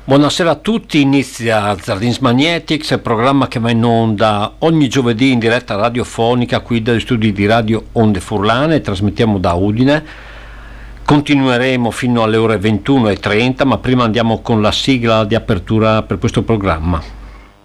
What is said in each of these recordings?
Buonasera a tutti, inizia Zardins Magnetics, programma che va in onda ogni giovedì in diretta radiofonica qui dagli studi di Radio Onde Furlane, trasmettiamo da Udine, continueremo fino alle ore 21:30, ma prima andiamo con la sigla di apertura per questo programma.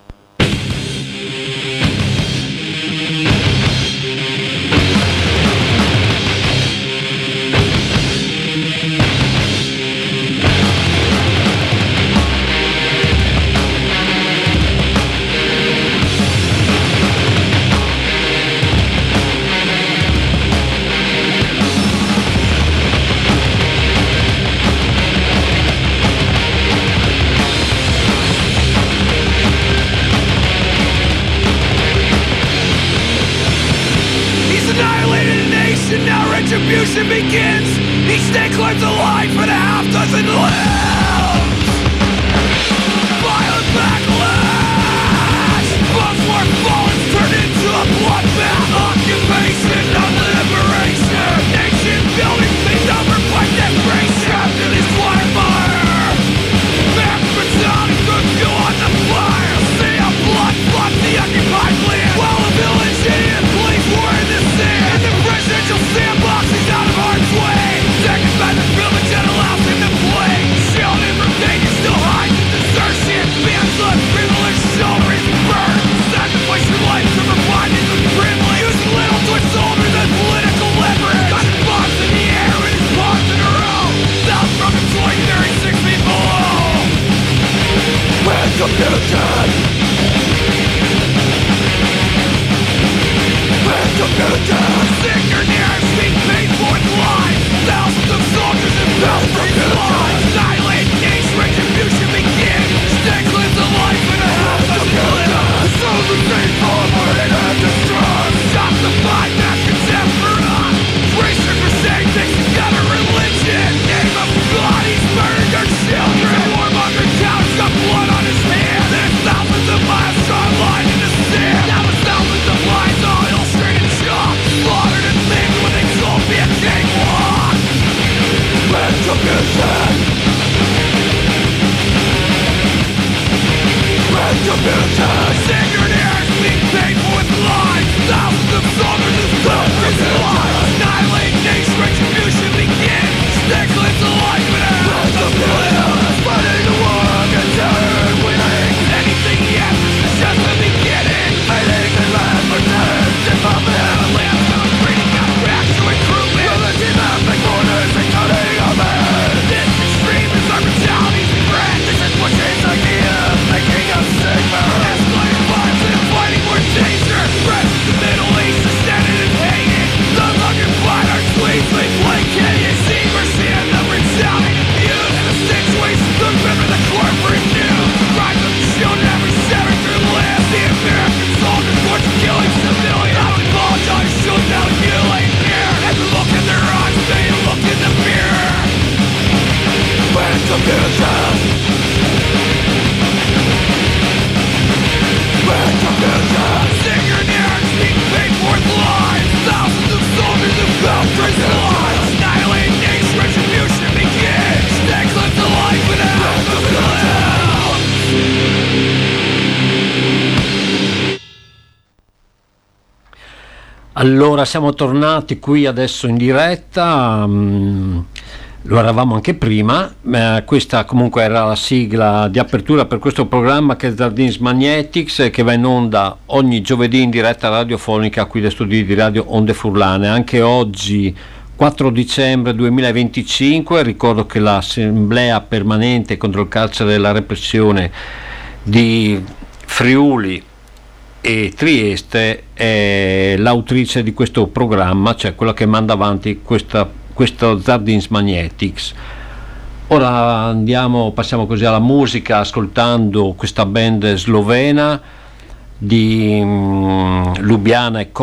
Allora, siamo tornati qui adesso in diretta, lo eravamo anche prima, questa comunque era la sigla di apertura per questo programma che è Zardins Magnetics, che va in onda ogni giovedì in diretta radiofonica qui dai studi di Radio Onde Furlane. Anche oggi 4 dicembre 2025, ricordo che l'Assemblea Permanente contro il carcere e la repressione di Friuli e Trieste è l'autrice di questo programma, cioè quella che manda avanti questo Zardins Magnetics. Ora passiamo così alla musica, ascoltando questa band slovena di Lubiana e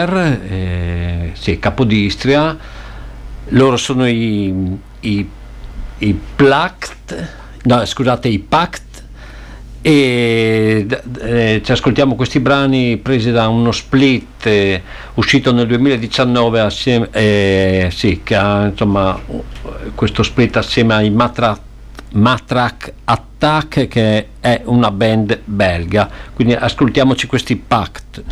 Koper, Capodistria. Loro sono i Pact, e ci ascoltiamo questi brani presi da uno split uscito nel 2019 assieme, che ha insomma questo split assieme ai Matrat Matrak Attack, che è una band belga, quindi ascoltiamoci questi Pact.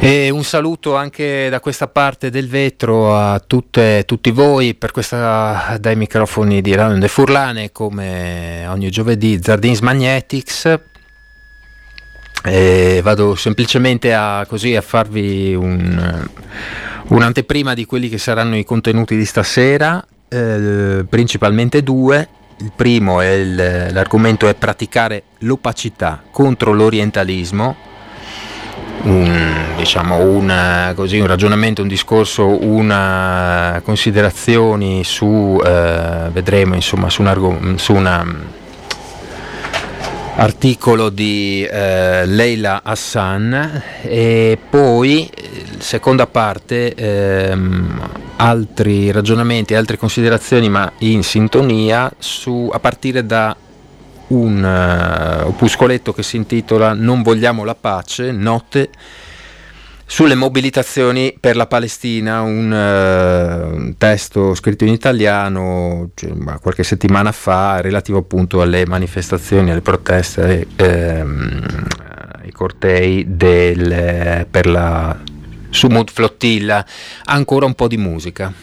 E un saluto anche da questa parte del vetro a tutti voi per questa, dai microfoni di Radio Onde Furlane, come ogni giovedì, Zardins Magnetics. E vado semplicemente a farvi un'anteprima di quelli che saranno i contenuti di stasera, principalmente due. Il primo l'argomento è praticare l'opacità contro l'orientalismo. Un ragionamento, un discorso, una considerazioni su vedremo insomma su un articolo di Leila Hassan, e poi seconda parte altri ragionamenti, altre considerazioni, ma in sintonia a partire da un opuscoletto che si intitola Non vogliamo la pace, note sulle mobilitazioni per la Palestina, un testo scritto in italiano qualche settimana fa, relativo appunto alle manifestazioni, alle proteste, ai cortei per la Sumud Flottilla. Ancora un po' di musica.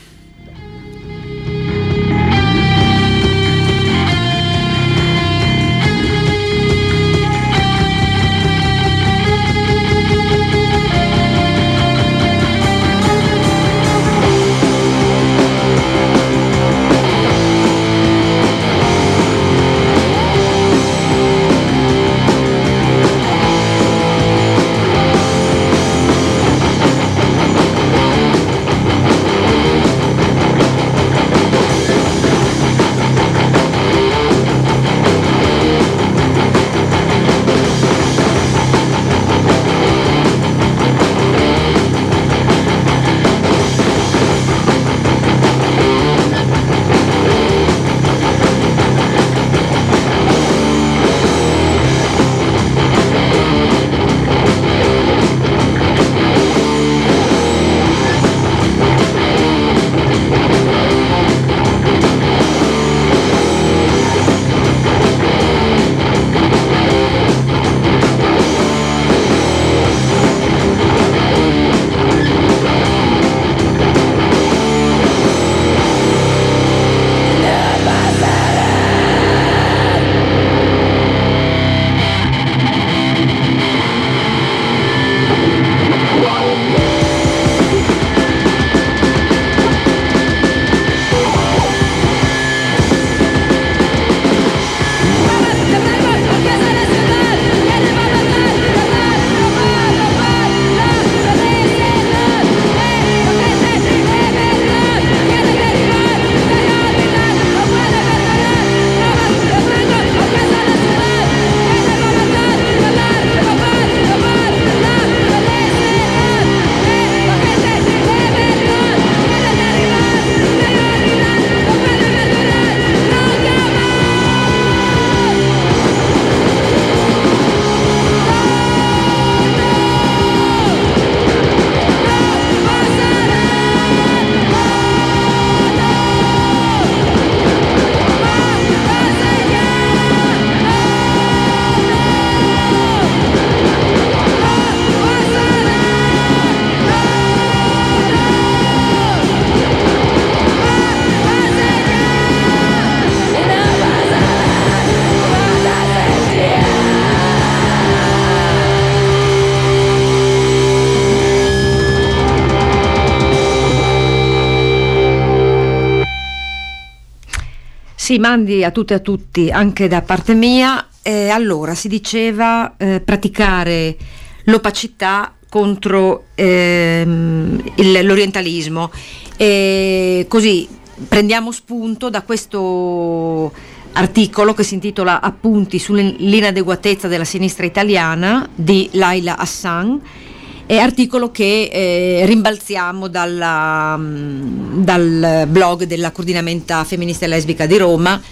Sì, mandi a tutte e a tutti, anche da parte mia. Allora, si diceva praticare l'opacità contro l'orientalismo. Così prendiamo spunto da questo articolo che si intitola Appunti sull'inadeguatezza della sinistra italiana di Leila Hassan, articolo che rimbalziamo dal blog della Coordinamenta Femminista e Lesbica di Roma.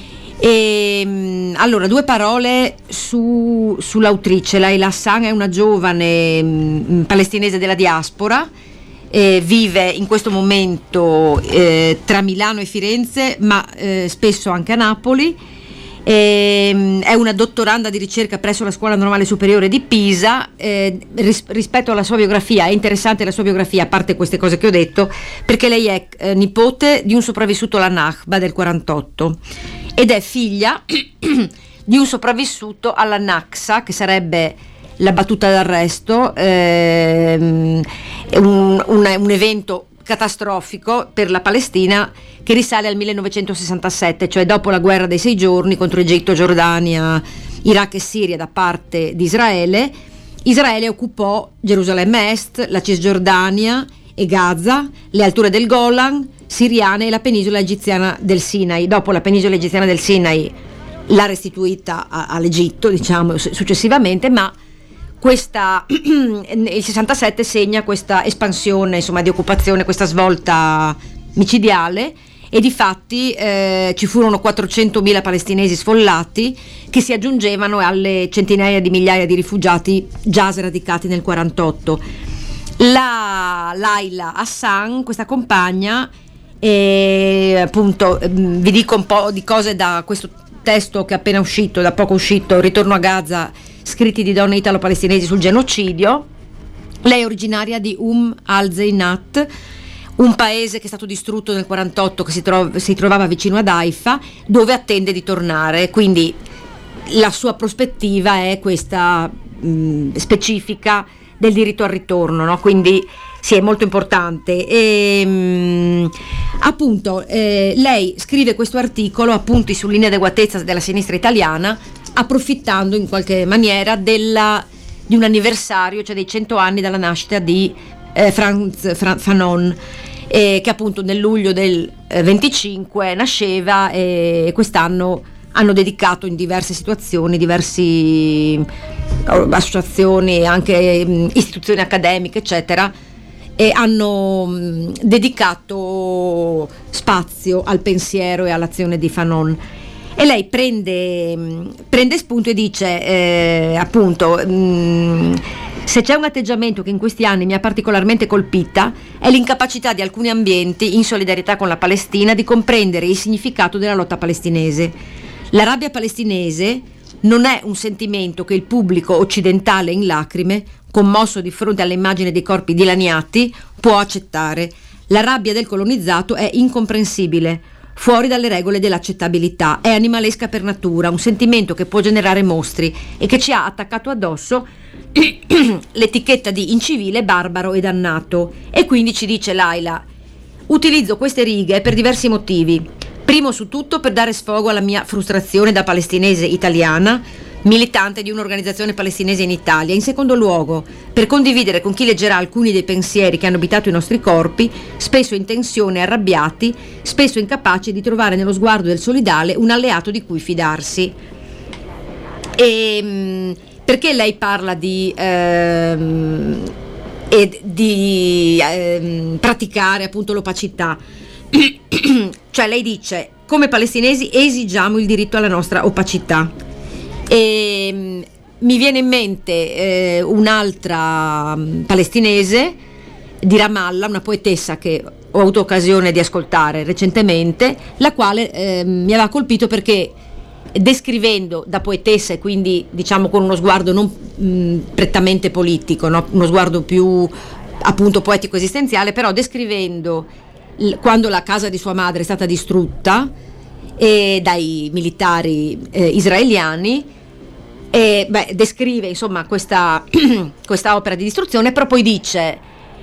Allora, due parole sull'autrice. Leila Hassan è una giovane palestinese della diaspora, vive in questo momento tra Milano e Firenze, ma spesso anche a Napoli, È una dottoranda di ricerca presso la Scuola Normale Superiore di Pisa. Rispetto alla sua biografia, è interessante la sua biografia, a parte queste cose che ho detto, perché lei è nipote di un sopravvissuto alla Nakba del 48 ed è figlia di un sopravvissuto alla Naksa, che sarebbe la battuta d'arresto, un evento catastrofico per la Palestina che risale al 1967, cioè dopo la guerra dei 6 giorni contro Egitto, Giordania, Iraq e Siria da parte di Israele. Israele occupò Gerusalemme Est, la Cisgiordania e Gaza, le alture del Golan siriane e la penisola egiziana del Sinai. Dopo la penisola egiziana del Sinai l'ha restituita all'Egitto, diciamo, successivamente, ma il 67 segna questa espansione, insomma, di occupazione, questa svolta micidiale, e difatti ci furono 400.000 palestinesi sfollati che si aggiungevano alle centinaia di migliaia di rifugiati già sradicati nel 48. Laila Hassan, questa compagna, appunto, vi dico un po' di cose da questo testo che è appena uscito, da poco uscito, Ritorno a Gaza, scritti di donne italo-palestinesi sul genocidio. Lei è originaria di al-Zeinat, un paese che è stato distrutto nel 48, che si trovava vicino ad Haifa, dove attende di tornare. Quindi la sua prospettiva è questa specifica del diritto al ritorno, no? Quindi sì, è molto importante. Appunto, lei scrive questo articolo, appunti sull'inadeguatezza della sinistra italiana, approfittando in qualche maniera di un anniversario, cioè dei 100 anni dalla nascita di Frantz Fanon, che appunto nel luglio del 25 nasceva, e quest'anno hanno dedicato in diverse situazioni, diverse associazioni, anche istituzioni accademiche, eccetera, e hanno dedicato spazio al pensiero e all'azione di Fanon. E lei prende spunto e dice appunto se c'è un atteggiamento che in questi anni mi ha particolarmente colpita è l'incapacità di alcuni ambienti in solidarietà con la Palestina di comprendere il significato della lotta palestinese. La rabbia palestinese non è un sentimento che il pubblico occidentale in lacrime, commosso di fronte all'immagine dei corpi dilaniati, può accettare. La rabbia del colonizzato è incomprensibile, fuori dalle regole dell'accettabilità, è animalesca per natura, un sentimento che può generare mostri e che ci ha attaccato addosso l'etichetta di incivile, barbaro e dannato. E quindi ci dice Laila: utilizzo queste righe per diversi motivi. Primo su tutto per dare sfogo alla mia frustrazione da palestinese italiana, militante di un'organizzazione palestinese in Italia. In secondo luogo, per condividere con chi leggerà alcuni dei pensieri che hanno abitato i nostri corpi, spesso in tensione e arrabbiati, spesso incapaci di trovare nello sguardo del solidale un alleato di cui fidarsi. Perché lei parla di praticare appunto l'opacità? Cioè lei dice: come palestinesi esigiamo il diritto alla nostra opacità. E mi viene in mente un'altra palestinese di Ramallah, una poetessa che ho avuto occasione di ascoltare recentemente, la quale mi aveva colpito perché, descrivendo, da poetessa e quindi diciamo con uno sguardo non prettamente politico, no? Uno sguardo più appunto poetico esistenziale, però descrivendo quando la casa di sua madre è stata distrutta dai militari israeliani, descrive insomma questa opera di distruzione, però poi dice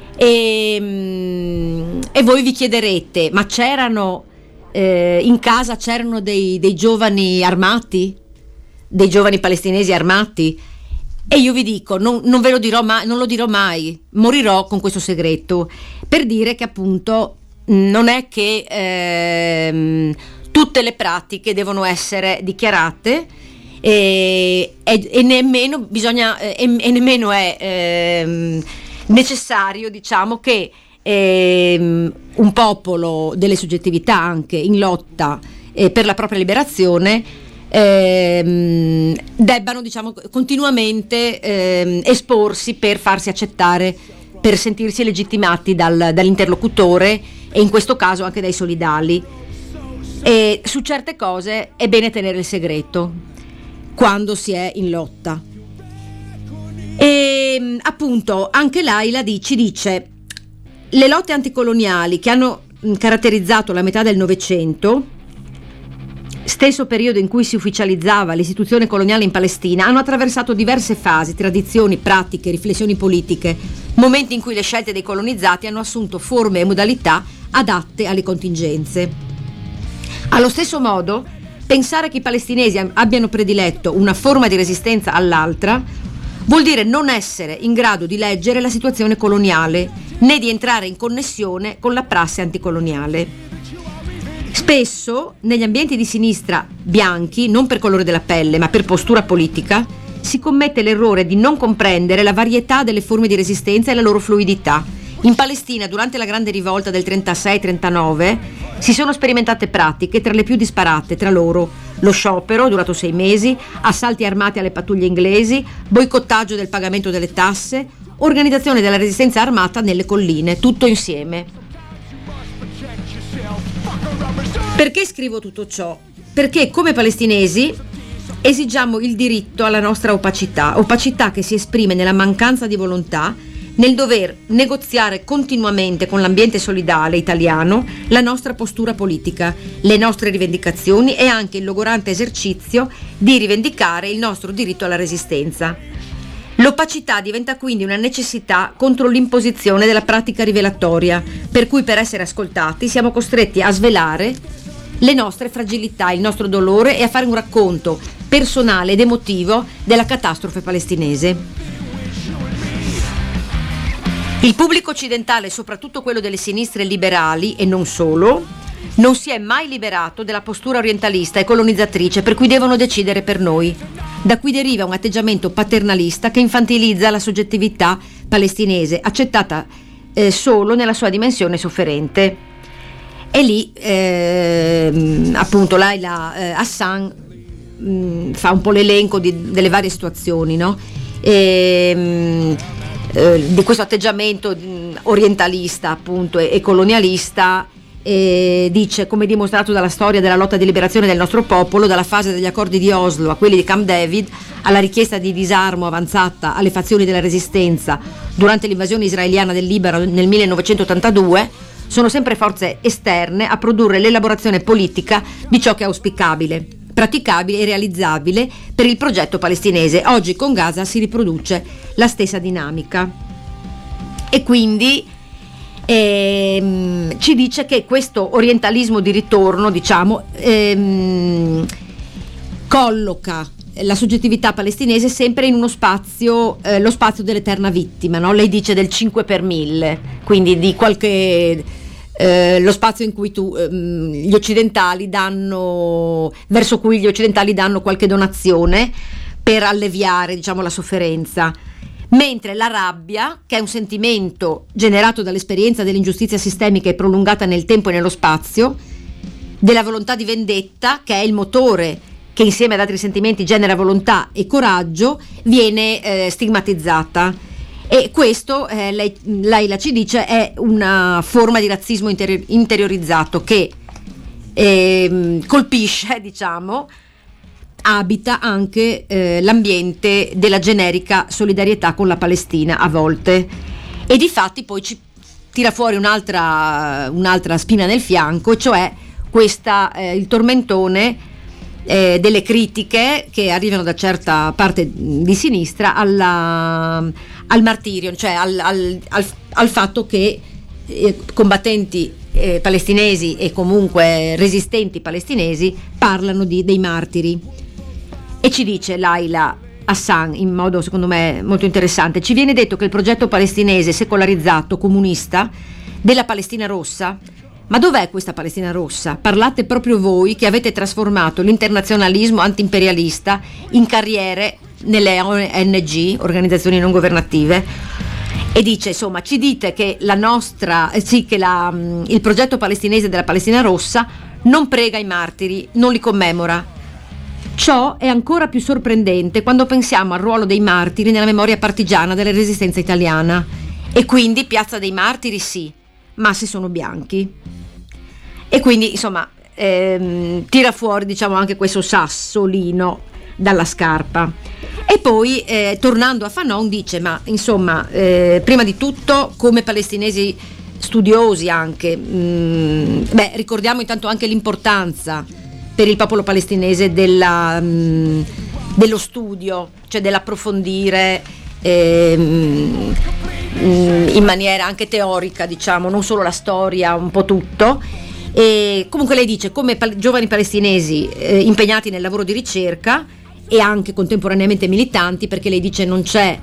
e voi vi chiederete: ma c'erano in casa c'erano dei giovani armati, dei giovani palestinesi armati? E io vi dico, non ve lo dirò mai, non lo dirò mai, morirò con questo segreto, per dire che appunto non è che tutte le pratiche devono essere dichiarate, e nemmeno bisogna e nemmeno è necessario, diciamo, che un popolo delle soggettività anche in lotta per la propria liberazione debbano, diciamo, continuamente esporsi per farsi accettare, per sentirsi legittimati dall'interlocutore, e in questo caso anche dai solidali. E su certe cose è bene tenere il segreto quando si è in lotta. E appunto anche Laila ci dice: le lotte anticoloniali che hanno caratterizzato la metà del Novecento, stesso periodo in cui si ufficializzava l'istituzione coloniale in Palestina, hanno attraversato diverse fasi, tradizioni, pratiche, riflessioni politiche, momenti in cui le scelte dei colonizzati hanno assunto forme e modalità adatte alle contingenze. Allo stesso modo, pensare che i palestinesi abbiano prediletto una forma di resistenza all'altra vuol dire non essere in grado di leggere la situazione coloniale, né di entrare in connessione con la prassi anticoloniale. Spesso, negli ambienti di sinistra bianchi, non per colore della pelle, ma per postura politica, si commette l'errore di non comprendere la varietà delle forme di resistenza e la loro fluidità. In Palestina, durante la grande rivolta del 36-39, si sono sperimentate pratiche tra le più disparate, tra loro lo sciopero, durato 6 mesi, assalti armati alle pattuglie inglesi, boicottaggio del pagamento delle tasse, organizzazione della resistenza armata nelle colline, tutto insieme. Perché scrivo tutto ciò? Perché come palestinesi esigiamo il diritto alla nostra opacità che si esprime nella mancanza di volontà, nel dover negoziare continuamente con l'ambiente solidale italiano la nostra postura politica, le nostre rivendicazioni e anche il logorante esercizio di rivendicare il nostro diritto alla resistenza. L'opacità diventa quindi una necessità contro l'imposizione della pratica rivelatoria, per cui per essere ascoltati siamo costretti a svelare le nostre fragilità, il nostro dolore e a fare un racconto personale ed emotivo della catastrofe palestinese. Il pubblico occidentale, soprattutto quello delle sinistre liberali e non solo, non si è mai liberato della postura orientalista e colonizzatrice per cui devono decidere per noi. Da qui deriva un atteggiamento paternalista che infantilizza la soggettività palestinese, accettata solo nella sua dimensione sofferente. E lì appunto Laila Hassan fa un po' l'elenco delle varie situazioni, no? Di questo atteggiamento orientalista appunto e colonialista. Dice: come dimostrato dalla storia della lotta di liberazione del nostro popolo, dalla fase degli accordi di Oslo a quelli di Camp David, alla richiesta di disarmo avanzata alle fazioni della resistenza durante l'invasione israeliana del Libano nel 1982, sono sempre forze esterne a produrre l'elaborazione politica di ciò che è auspicabile, praticabile e realizzabile per il progetto palestinese. Oggi con Gaza si riproduce la stessa dinamica e quindi ci dice che questo orientalismo di ritorno, diciamo, colloca la soggettività palestinese sempre in uno spazio, lo spazio dell'eterna vittima, no? Lei dice del 5 per 1000, quindi di qualche lo spazio in cui gli occidentali danno, verso cui gli occidentali danno qualche donazione per alleviare, diciamo, la sofferenza. Mentre la rabbia, che è un sentimento generato dall'esperienza dell'ingiustizia sistemica e prolungata nel tempo e nello spazio, della volontà di vendetta, che è il motore che insieme ad altri sentimenti genera volontà e coraggio, viene stigmatizzata. E questo, Laila ci dice, è una forma di razzismo interiorizzato che colpisce, diciamo, abita anche l'ambiente della generica solidarietà con la Palestina a volte, e difatti poi ci tira fuori un'altra spina nel fianco, cioè il tormentone delle critiche che arrivano da certa parte di sinistra al martirio, cioè al fatto che combattenti palestinesi e comunque resistenti palestinesi parlano dei martiri. E ci dice Laila Hassan in modo secondo me molto interessante: ci viene detto che il progetto palestinese secolarizzato comunista della Palestina rossa, ma dov'è questa Palestina rossa? Parlate proprio voi che avete trasformato l'internazionalismo antiimperialista in carriere nelle ONG, organizzazioni non governative. E dice, insomma, ci dite che il progetto palestinese della Palestina rossa non prega i martiri, non li commemora. Ciò è ancora più sorprendente quando pensiamo al ruolo dei martiri nella memoria partigiana della resistenza italiana. E quindi Piazza dei Martiri sì, ma se sono bianchi. E quindi, insomma, tira fuori, diciamo, anche questo sassolino dalla scarpa. E poi tornando a Fanon dice: ma insomma, prima di tutto, come palestinesi studiosi anche, ricordiamo intanto anche l'importanza per il popolo palestinese dello studio, cioè dell'approfondire in maniera anche teorica, diciamo, non solo la storia, un po' tutto. E comunque lei dice, come giovani palestinesi impegnati nel lavoro di ricerca e anche contemporaneamente militanti, perché lei dice non c'è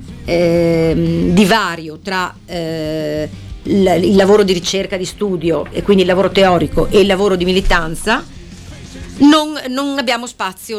divario tra il lavoro di ricerca, di studio, e quindi il lavoro teorico, e il lavoro di militanza. Non abbiamo spazio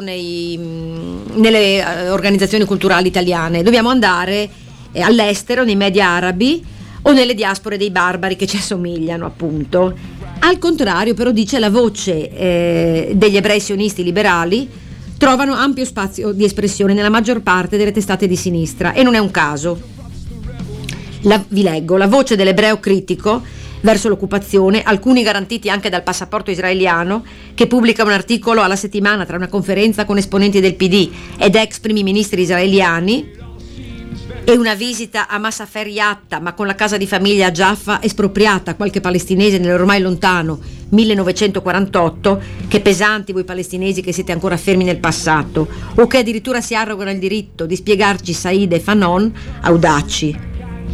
nelle organizzazioni culturali italiane, dobbiamo andare all'estero, nei media arabi o nelle diaspore dei barbari che ci assomigliano, appunto. Al contrario, però, dice, la voce degli ebrei sionisti liberali trovano ampio spazio di espressione nella maggior parte delle testate di sinistra, e non è un caso. Vi leggo: la voce dell'ebreo critico verso l'occupazione, alcuni garantiti anche dal passaporto israeliano, che pubblica un articolo alla settimana tra una conferenza con esponenti del PD ed ex primi ministri israeliani e una visita a Masafer Yatta, ma con la casa di famiglia a Jaffa espropriata a qualche palestinese nell'ormai lontano 1948, che pesanti voi palestinesi che siete ancora fermi nel passato, o che addirittura si arrogano il diritto di spiegarci Said e Fanon, audaci.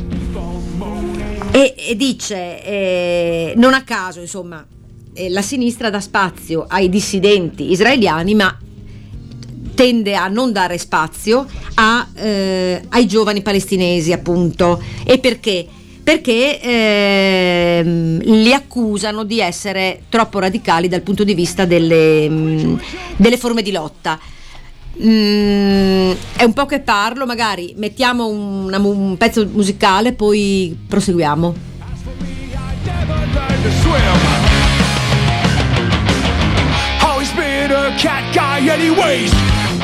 E dice, non a caso, insomma, la sinistra dà spazio ai dissidenti israeliani, ma tende a non dare spazio ai giovani palestinesi, appunto. E perché? Perché li accusano di essere troppo radicali dal punto di vista delle forme di lotta. È un po' che parlo, magari mettiamo un pezzo musicale, poi proseguiamo. Always been a cat guy anyways.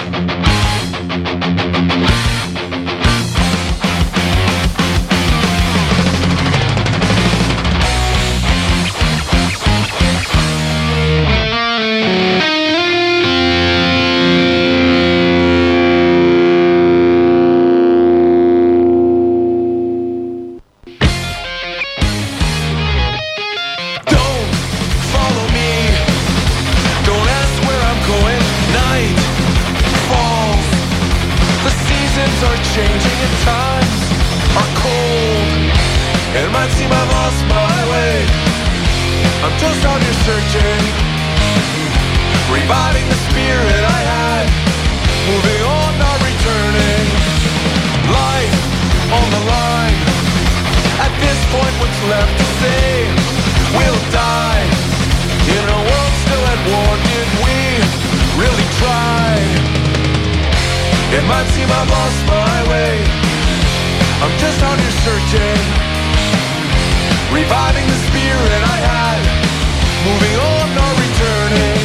Changing at times are cold. It might seem I've lost my way. I'm just out here searching, reviving the spirit I had, moving on, not returning. Life on the line. At this point, what's left to say? We'll die in a world still at war. Did we really try? It might seem I've lost my way. I'm just out here searching, reviving the spirit I had, moving on, not returning.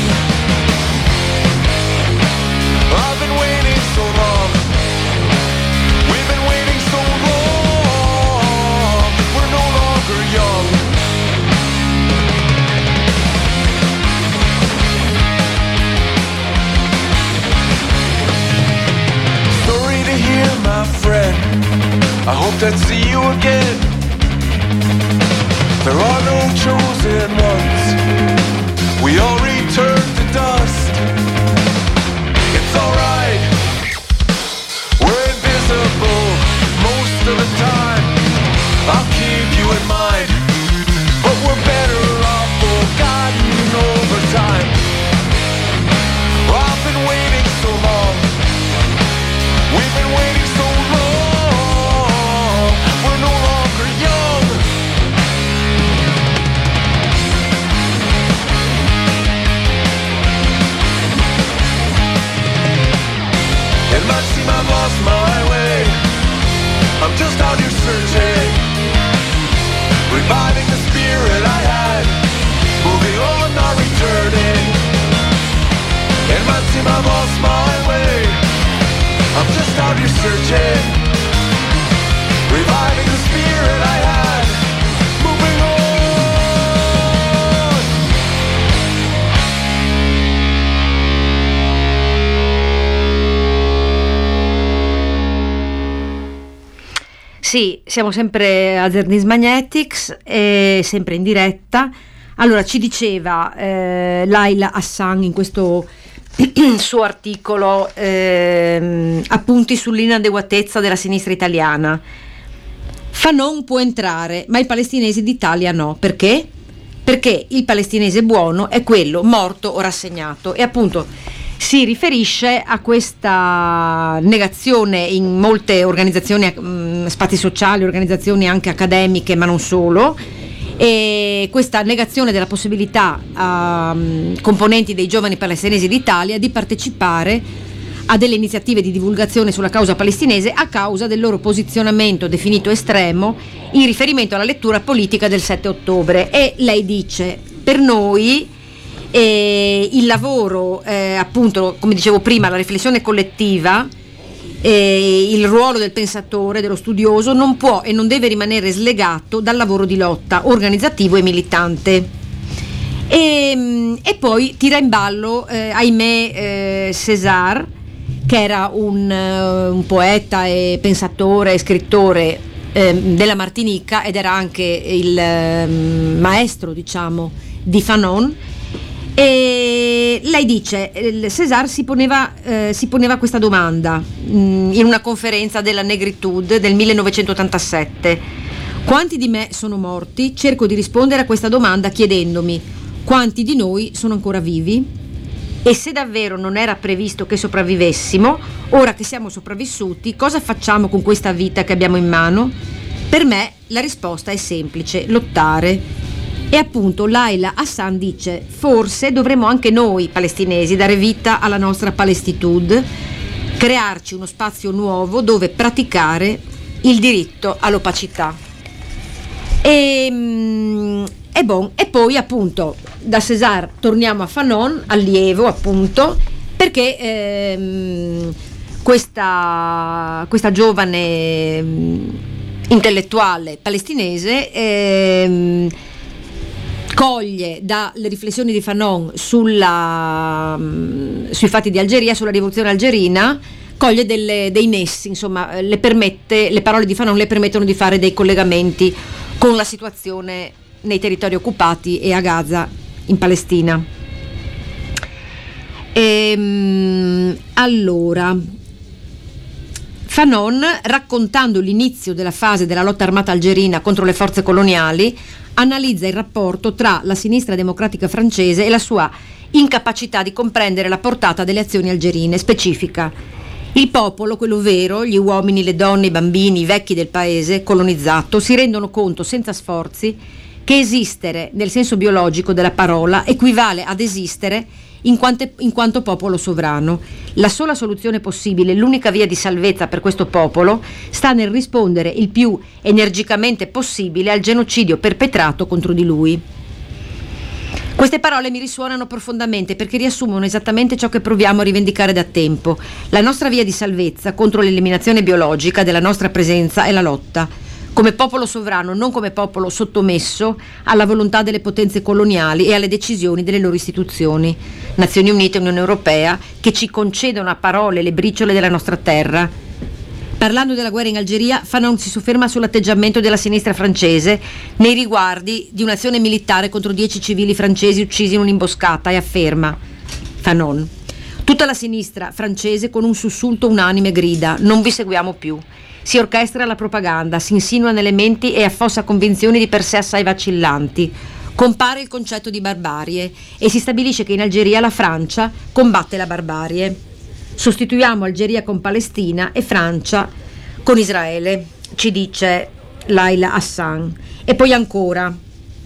I've been waiting so long. We've been waiting so long. We're no longer young. My friend, I hope that see you again. There are no chosen ones. We all return to dust. It's alright. We're invisible most of the time. I'll keep you in mind, but we're better off forgotten over time. I've been waiting so long. We've been waiting so long. We're no longer young. It might seem I've lost my way. I'm just out here searching, reviving the spirit I had, moving on, not returning. It might seem I've lost my way. I'm just out here searching, reviving the spirit I had, moving on. Sì, siamo sempre a Zerdin's Magnetics, sempre in diretta. Allora, ci diceva Laila Hassan in questo suo articolo appunti sull'inadeguatezza della sinistra italiana. Fanon può entrare, ma i palestinesi d'Italia no. Perché? Perché il palestinese buono è quello morto o rassegnato, e appunto si riferisce a questa negazione in molte organizzazioni, spazi sociali, organizzazioni anche accademiche, ma non solo, e questa negazione della possibilità a componenti dei giovani palestinesi d'Italia di partecipare a delle iniziative di divulgazione sulla causa palestinese a causa del loro posizionamento definito estremo in riferimento alla lettura politica del 7 ottobre. E lei dice: per noi il lavoro, appunto, come dicevo prima, la riflessione collettiva, il ruolo del pensatore, dello studioso non può e non deve rimanere slegato dal lavoro di lotta organizzativo e militante. E poi tira in ballo, ahimè, César, che era un poeta e pensatore e scrittore della Martinica, ed era anche il maestro, diciamo, di Fanon. E lei dice: César si poneva questa domanda in una conferenza della Negritude del 1987: quanti di me sono morti? Cerco di rispondere a questa domanda chiedendomi quanti di noi sono ancora vivi, e se davvero non era previsto che sopravvivessimo, ora che siamo sopravvissuti, cosa facciamo con questa vita che abbiamo in mano? Per me la risposta è semplice: lottare. E appunto Laila Hassan dice: forse dovremmo anche noi palestinesi dare vita alla nostra palestitude, crearci uno spazio nuovo dove praticare il diritto all'opacità. E poi appunto da César torniamo a Fanon, allievo appunto, perché questa giovane intellettuale palestinese coglie dalle riflessioni di Fanon sui fatti di Algeria, sulla rivoluzione algerina, coglie dei nessi, insomma, le parole di Fanon le permettono di fare dei collegamenti con la situazione nei territori occupati e a Gaza, in Palestina. Allora, Fanon, raccontando l'inizio della fase della lotta armata algerina contro le forze coloniali, analizza il rapporto tra la sinistra democratica francese e la sua incapacità di comprendere la portata delle azioni algerine. Specifica: il popolo, quello vero, gli uomini, le donne, i bambini, i vecchi del paese colonizzato, si rendono conto senza sforzi che esistere nel senso biologico della parola equivale ad esistere in quanto popolo sovrano. La sola soluzione possibile, l'unica via di salvezza per questo popolo, sta nel rispondere il più energicamente possibile al genocidio perpetrato contro di lui. Queste parole mi risuonano profondamente perché riassumono esattamente ciò che proviamo a rivendicare da tempo. La nostra via di salvezza contro l'eliminazione biologica della nostra presenza è la lotta. Come popolo sovrano, non come popolo sottomesso alla volontà delle potenze coloniali e alle decisioni delle loro istituzioni, Nazioni Unite e Unione Europea, che ci concedono a parole le briciole della nostra terra. Parlando della guerra in Algeria, Fanon si sofferma sull'atteggiamento della sinistra francese nei riguardi di un'azione militare contro 10 civili francesi uccisi in un'imboscata e afferma: Fanon: tutta la sinistra francese con un sussulto unanime grida: non vi seguiamo più. Si orchestra la propaganda, si insinua nelle menti e affossa convinzioni di per sé assai vacillanti. Compare il concetto di barbarie e si stabilisce che in Algeria la Francia combatte la barbarie. Sostituiamo Algeria con Palestina e Francia con Israele, ci dice Laila Hassan. E poi ancora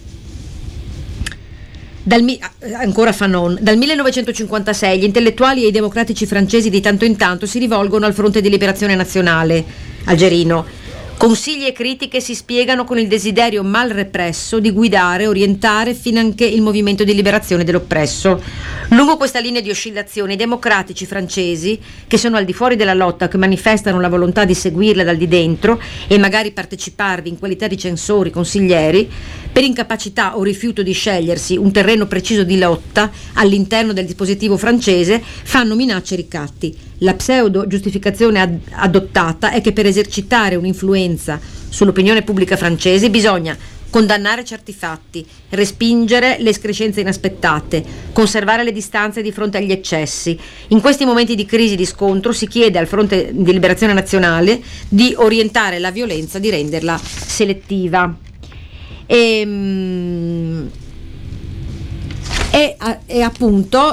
Fanon: dal 1956 gli intellettuali e i democratici francesi di tanto in tanto si rivolgono al Fronte di Liberazione Nazionale algerino. Consigli e critiche si spiegano con il desiderio mal represso di guidare, orientare finanche il movimento di liberazione dell'oppresso. Lungo questa linea di oscillazione, i democratici francesi, che sono al di fuori della lotta, che manifestano la volontà di seguirla dal di dentro e magari parteciparvi in qualità di censori, consiglieri, per incapacità o rifiuto di scegliersi un terreno preciso di lotta all'interno del dispositivo francese, fanno minacce e ricatti. La pseudo giustificazione adottata è che per esercitare un'influenza sull'opinione pubblica francese, bisogna condannare certi fatti, respingere le escrescenze inaspettate, conservare le distanze di fronte agli eccessi. In questi momenti di crisi e di scontro si chiede al Fronte di Liberazione Nazionale di orientare la violenza, di renderla selettiva. E appunto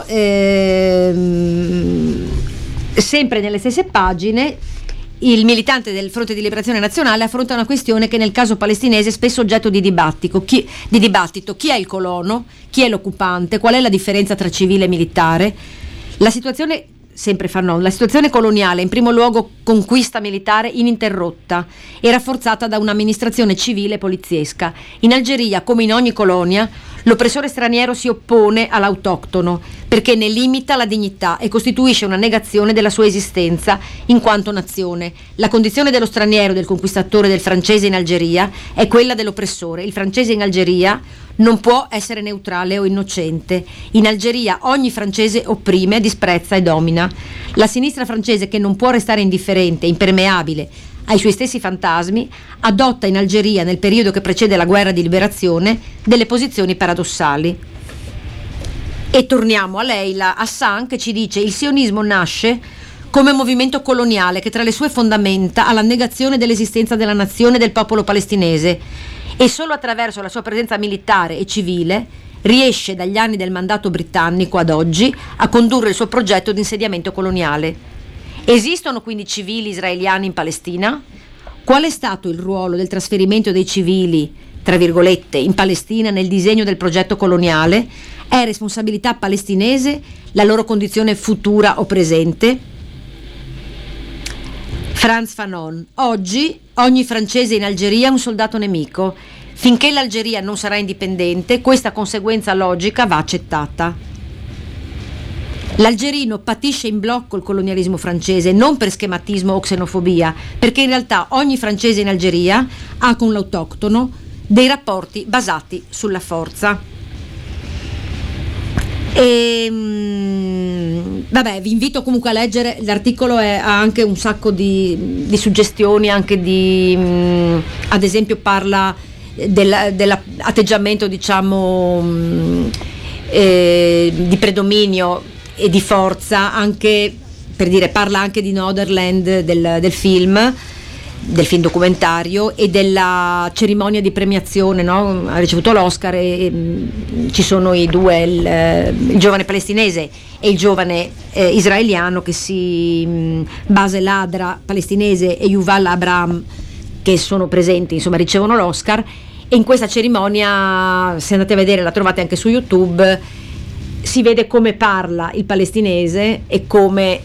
sempre nelle stesse pagine il militante del Fronte di Liberazione Nazionale affronta una questione che nel caso palestinese è spesso oggetto di dibattito. Chi è il colono? Chi è l'occupante? Qual è la differenza tra civile e militare? La situazione coloniale, in primo luogo conquista militare ininterrotta e rafforzata da un'amministrazione civile e poliziesca. In Algeria, come in ogni colonia, l'oppressore straniero si oppone all'autoctono perché ne limita la dignità e costituisce una negazione della sua esistenza in quanto nazione. La condizione dello straniero, del conquistatore, del francese in Algeria è quella dell'oppressore. Il francese in Algeria non può essere neutrale o innocente. In Algeria ogni francese opprime, disprezza e domina. La sinistra francese, che non può restare indifferente, impermeabile ai suoi stessi fantasmi, adotta in Algeria, nel periodo che precede la guerra di liberazione, delle posizioni paradossali. E torniamo a Leila Hassan, che ci dice: il sionismo nasce come movimento coloniale che tra le sue fondamenta ha la negazione dell'esistenza della nazione e del popolo palestinese, e solo attraverso la sua presenza militare e civile riesce dagli anni del mandato britannico ad oggi a condurre il suo progetto di insediamento coloniale. Esistono quindi civili israeliani in Palestina? Qual è stato il ruolo del trasferimento dei civili, tra virgolette, in Palestina nel disegno del progetto coloniale? È responsabilità palestinese la loro condizione futura o presente? Frantz Fanon: oggi ogni francese in Algeria è un soldato nemico. Finché l'Algeria non sarà indipendente, questa conseguenza logica va accettata. L'algerino patisce in blocco il colonialismo francese, non per schematismo o xenofobia, perché in realtà ogni francese in Algeria ha con l'autoctono dei rapporti basati sulla forza. Vabbè, vi invito comunque a leggere l'articolo, ha anche un sacco di suggestioni, anche ad esempio parla dell'atteggiamento, diciamo, di predominio e di forza, anche per dire, parla anche di Northern del film documentario e della cerimonia di premiazione, no? Ha ricevuto l'Oscar e ci sono i due, il giovane palestinese e il giovane israeliano, che Basel Adra palestinese e Yuval Abraham, che sono presenti, insomma ricevono l'Oscar. E in questa cerimonia, se andate a vedere, la trovate anche su YouTube, si vede come parla il palestinese e come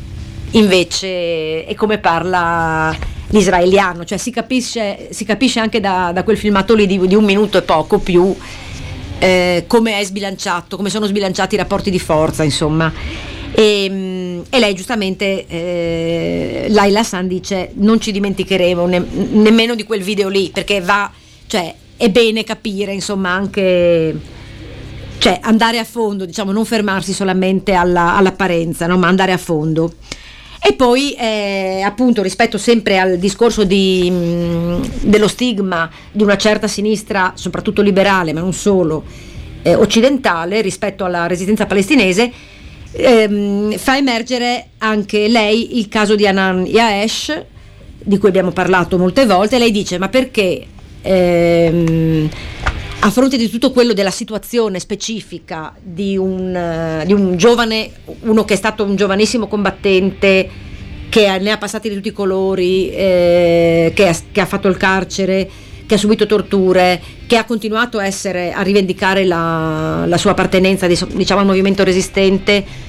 parla l'israeliano, cioè si capisce anche da quel filmato lì di 1 minuto e poco più come è sbilanciato, come sono sbilanciati i rapporti di forza, insomma. E lei giustamente, Leila Hassan, dice: non ci dimenticheremo nemmeno di quel video lì, perché è bene capire, insomma, anche, cioè andare a fondo, diciamo, non fermarsi solamente all'apparenza, no? Ma andare a fondo. E poi appunto, rispetto sempre al discorso dello stigma di una certa sinistra, soprattutto liberale, ma non solo, occidentale, rispetto alla resistenza palestinese, fa emergere anche lei il caso di Hanan Yaesh, di cui abbiamo parlato molte volte. Lei dice: ma perché a fronte di tutto quello della situazione specifica di un giovane, uno che è stato un giovanissimo combattente, che ne ha passati di tutti i colori, che ha fatto il carcere, che ha subito torture, che ha continuato a rivendicare la sua appartenenza, diciamo, al movimento resistente,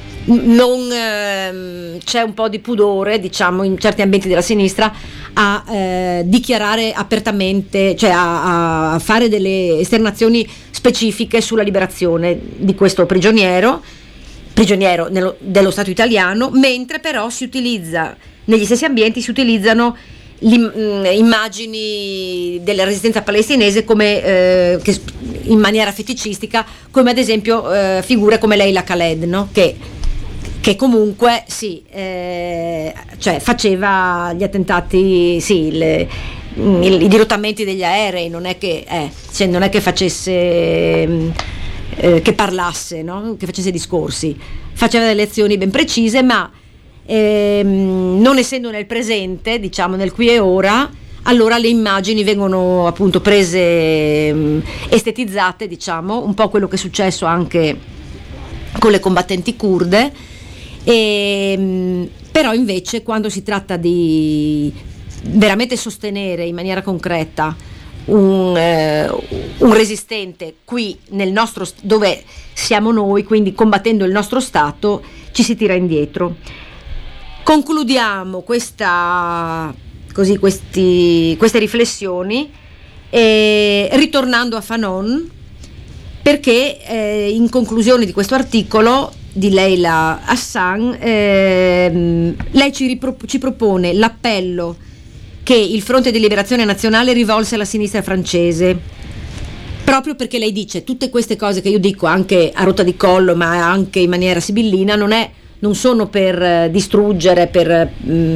c'è un po' di pudore, diciamo, in certi ambienti della sinistra a dichiarare apertamente, cioè a fare delle esternazioni specifiche sulla liberazione di questo prigioniero dello Stato italiano, mentre però negli stessi ambienti si utilizzano immagini della resistenza palestinese come in maniera feticistica, come ad esempio figure come Leila Khaled, no? Che comunque cioè faceva gli attentati, i dirottamenti degli aerei, non è che facesse che parlasse, no? Che facesse discorsi, faceva delle azioni ben precise, ma non essendo nel presente, diciamo nel qui e ora, allora le immagini vengono appunto prese, estetizzate, diciamo, un po' quello che è successo anche con le combattenti curde, però invece quando si tratta di veramente sostenere in maniera concreta un resistente qui nel nostro, dove siamo noi, quindi combattendo il nostro Stato, ci si tira indietro. Concludiamo queste riflessioni ritornando a Fanon, perché in conclusione di questo articolo di Leyla Hassan lei ci propone l'appello che il Fronte di Liberazione Nazionale rivolse alla sinistra francese, proprio perché lei dice tutte queste cose che io dico anche a rotta di collo, ma anche in maniera sibillina, non sono per distruggere, per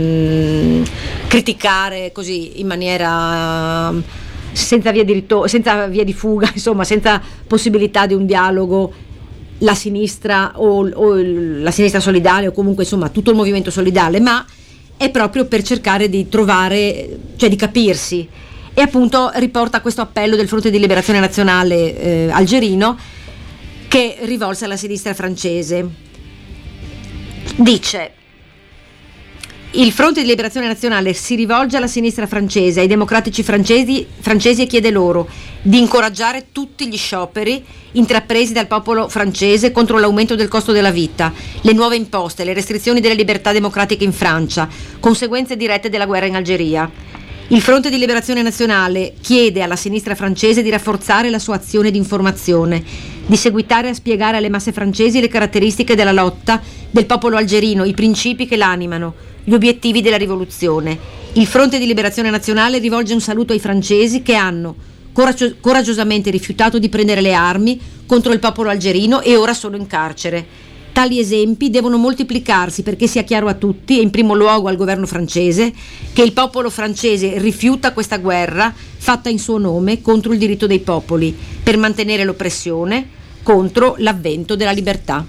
criticare così in maniera senza via di fuga, insomma, senza possibilità di un dialogo, la sinistra o la sinistra solidale, o comunque insomma tutto il movimento solidale, ma è proprio per cercare di trovare, cioè di capirsi, e appunto riporta questo appello del Fronte di Liberazione Nazionale algerino, che rivolse alla sinistra francese. Dice: il Fronte di Liberazione Nazionale si rivolge alla sinistra francese, ai democratici francesi e chiede loro di incoraggiare tutti gli scioperi intrapresi dal popolo francese contro l'aumento del costo della vita, le nuove imposte, le restrizioni delle libertà democratiche in Francia, conseguenze dirette della guerra in Algeria. Il Fronte di Liberazione Nazionale chiede alla sinistra francese di rafforzare la sua azione di informazione, di seguitare a spiegare alle masse francesi le caratteristiche della lotta del popolo algerino, i principi che l'animano, gli obiettivi della rivoluzione. Il Fronte di Liberazione Nazionale rivolge un saluto ai francesi che hanno coraggiosamente rifiutato di prendere le armi contro il popolo algerino e ora sono in carcere. Tali esempi devono moltiplicarsi perché sia chiaro a tutti, e in primo luogo al governo francese, che il popolo francese rifiuta questa guerra fatta in suo nome contro il diritto dei popoli, per mantenere l'oppressione, contro l'avvento della libertà.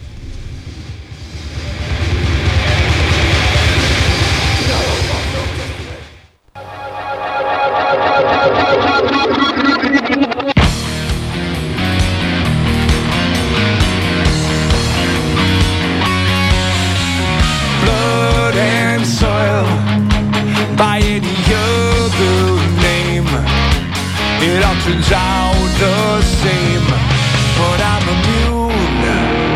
Turns out the same, but I'm immune.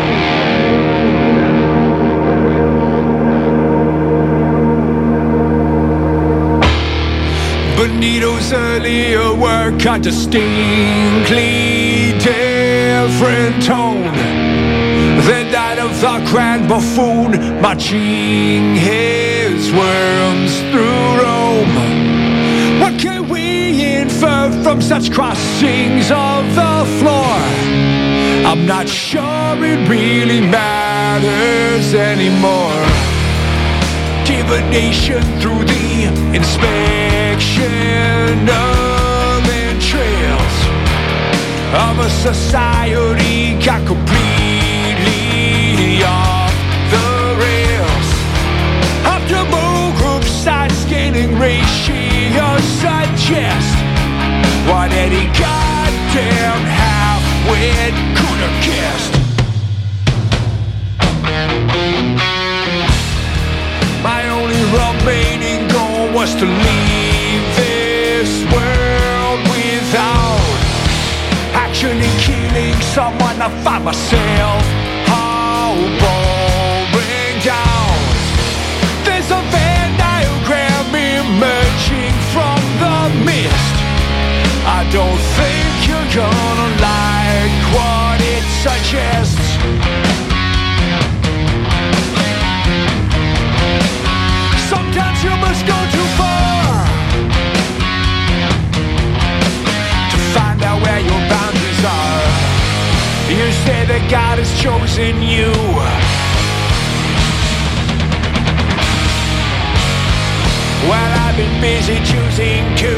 Benito's earlier work had distinctly different tone than that of the grand buffoon marching his worms through Rome. What can we infer from such crossings of the floor? I'm not sure it really matters anymore. Divination through the inspection of entrails of a society got completely off the rails. Optimal group size scaling ratio suggest what any goddamn half-wit could have guessed. My only remaining goal was to leave this world without actually killing someone. I find myself boring down. There's a Venn diagram emerging from the mist. I don't think you're gonna like what it suggests. Sometimes you must go too far to find out where your boundaries are. You say that God has chosen you. Well, I've been busy choosing to.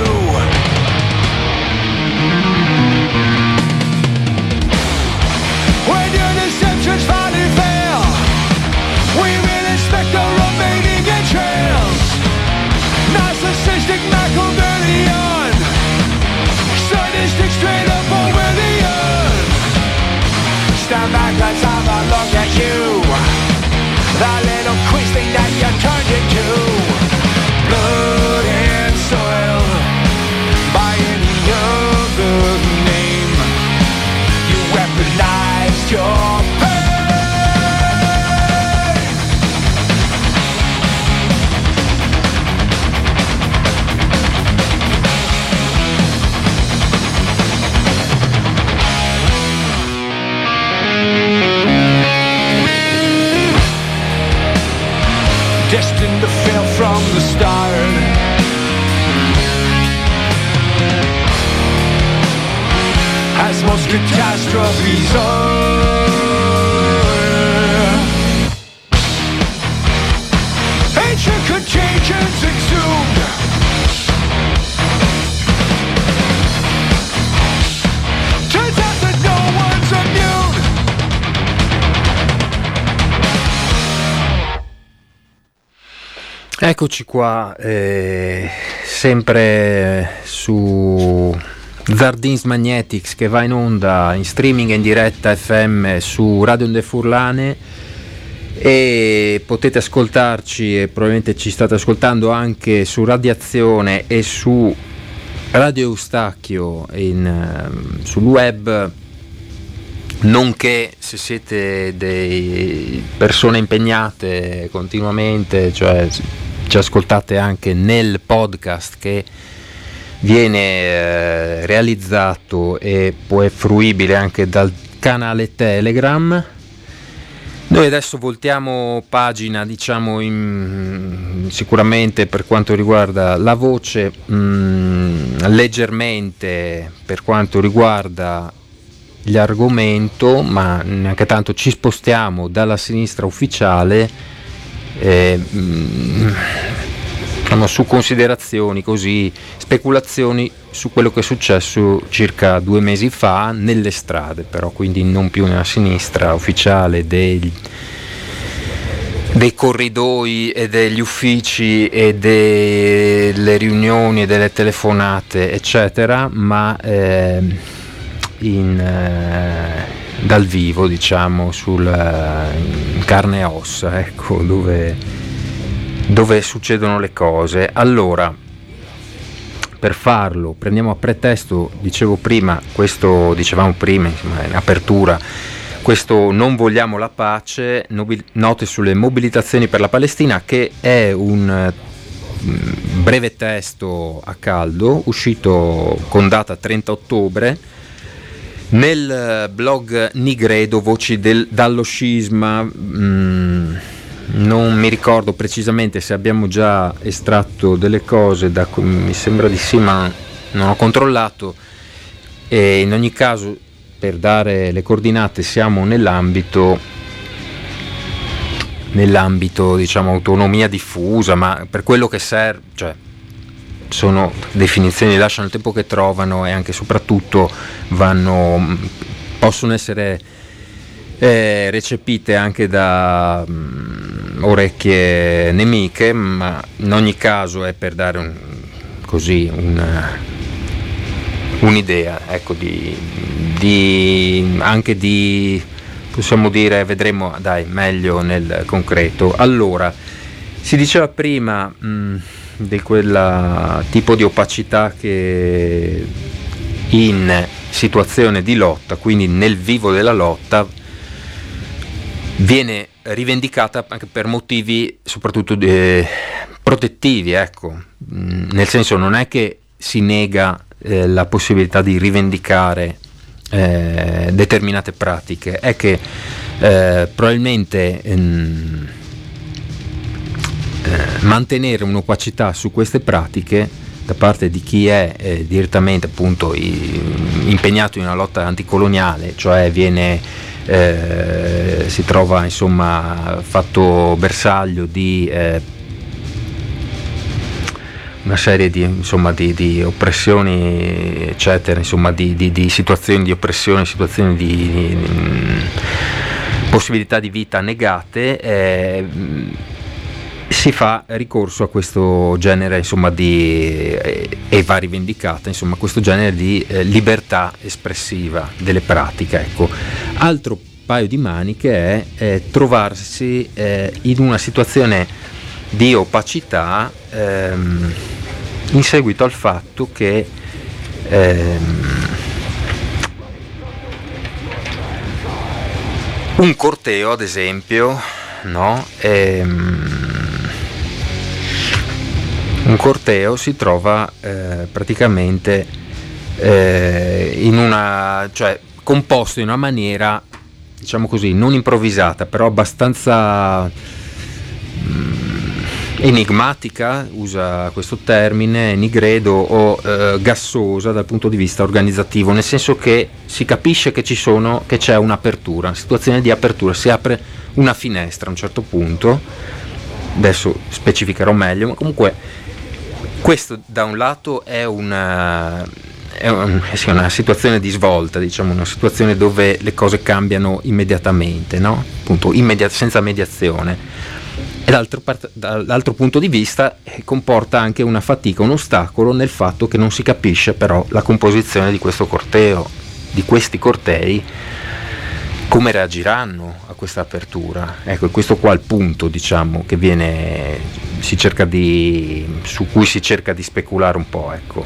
When your deceptions finally fail, we will inspect the remaining entrails. Narcissistic Machiavellian, sadistic straight up Orwellian. Stand back, let's have a look at you. That little quiz thing that you turned into. Blood and soil, by any other name. You weaponized your pain. Destined to fail from the start. As most catastrophes are. Ancient contagions exhumed. Turns out that no one's immune. Eccoci qua, sempre su Zardins Magnetics, che va in onda in streaming e in diretta FM su Radio Onde Furlane, e potete ascoltarci, e probabilmente ci state ascoltando anche su Radiazione e su Radio Eustachio sul web, nonché se siete dei persone impegnate continuamente, cioè ci ascoltate anche nel podcast che viene realizzato e poi è fruibile anche dal canale Telegram. Noi adesso voltiamo pagina, diciamo, sicuramente per quanto riguarda la voce, leggermente per quanto riguarda gli argomento, ma neanche tanto. Ci spostiamo dalla sinistra ufficiale su considerazioni, così, speculazioni su quello che è successo circa 2 mesi fa nelle strade, però, quindi non più nella sinistra ufficiale dei corridoi e degli uffici e delle riunioni e delle telefonate eccetera, ma dal vivo, diciamo, in carne e ossa, ecco, dove succedono le cose. Allora, per farlo prendiamo a pretesto, dicevamo prima, insomma, in apertura, questo Non vogliamo la pace, note sulle mobilitazioni per la Palestina, che è un breve testo a caldo uscito con data 30 ottobre nel blog Nigredo, Voci dallo Scisma. Non mi ricordo precisamente se abbiamo già estratto delle cose, mi sembra di sì, ma non ho controllato, e in ogni caso, per dare le coordinate, siamo nell'ambito, diciamo, autonomia diffusa, ma per quello che serve, cioè sono definizioni, lasciano il tempo che trovano, e anche e soprattutto possono essere recepite anche da orecchie nemiche, ma in ogni caso è per dare un'idea, ecco, anche di, possiamo dire, vedremo meglio nel concreto. Allora, si diceva prima di quella tipo di opacità che in situazione di lotta, quindi nel vivo della lotta, viene rivendicata anche per motivi soprattutto protettivi, ecco, nel senso, non è che si nega la possibilità di rivendicare determinate pratiche, è che probabilmente mantenere un'opacità su queste pratiche da parte di chi è direttamente, appunto, impegnato in una lotta anticoloniale, cioè si trova, insomma, fatto bersaglio di una serie di oppressioni, eccetera, insomma di situazioni di oppressione, situazioni di possibilità di vita negate, si fa ricorso a questo genere, insomma, e va rivendicata, insomma, questo genere di libertà espressiva delle pratiche. Ecco. Altro paio di maniche è trovarsi in una situazione di opacità in seguito al fatto che un corteo, ad esempio, no? Un corteo si trova praticamente cioè composto in una maniera, diciamo così, non improvvisata, però abbastanza enigmatica, usa questo termine, nigredo, o gassosa dal punto di vista organizzativo, nel senso che si capisce che c'è un'apertura, situazione di apertura, si apre una finestra a un certo punto, adesso specificherò meglio, ma comunque questo da un lato è una situazione di svolta, diciamo, una situazione dove le cose cambiano immediatamente, no? Appunto, senza mediazione. E dall'altro punto di vista comporta anche una fatica, un ostacolo nel fatto che non si capisce però la composizione di questo corteo, di questi cortei, come reagiranno a questa apertura. Ecco, questo qua è il punto, diciamo, che su cui si cerca di speculare un po', ecco.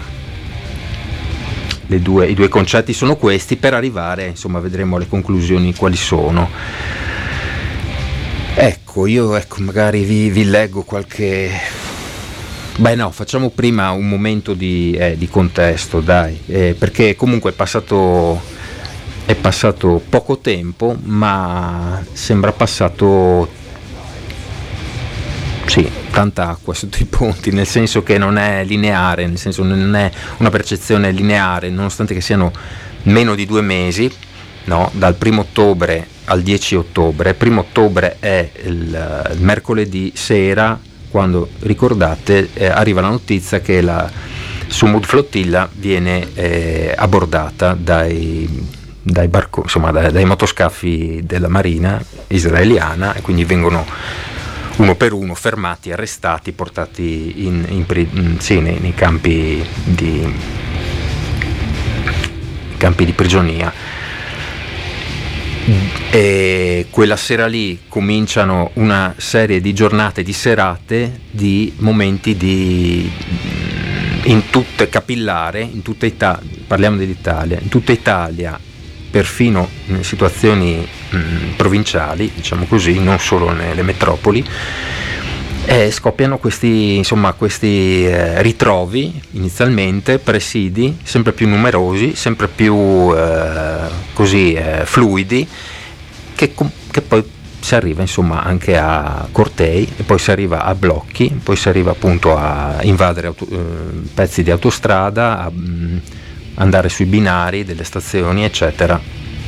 I due concetti sono questi, per arrivare, insomma, vedremo alle conclusioni quali sono. Ecco, io magari vi leggo qualche... facciamo prima un momento di contesto, dai, perché comunque è passato poco tempo, ma sembra passato tanta acqua sotto i ponti, nel senso che non è lineare, nel senso non è una percezione lineare, nonostante che siano meno di 2 mesi, no? Dal 1 ottobre al 10 ottobre. 1 ottobre è il mercoledì sera, quando, ricordate, arriva la notizia che la Sumud Flotilla viene abbordata dai motoscafi della Marina israeliana, e quindi vengono uno per uno fermati, arrestati, portati nei campi di prigionia. E quella sera lì cominciano una serie di giornate, di serate, di momenti capillare in tutta Italia, parliamo dell'Italia, in tutta Italia, perfino in situazioni provinciali, diciamo così, non solo nelle metropoli, scoppiano questi ritrovi, inizialmente presidi sempre più numerosi, sempre più fluidi, che poi si arriva, insomma, anche a cortei, e poi si arriva a blocchi, poi si arriva appunto a invadere pezzi di autostrada, a andare sui binari delle stazioni, eccetera.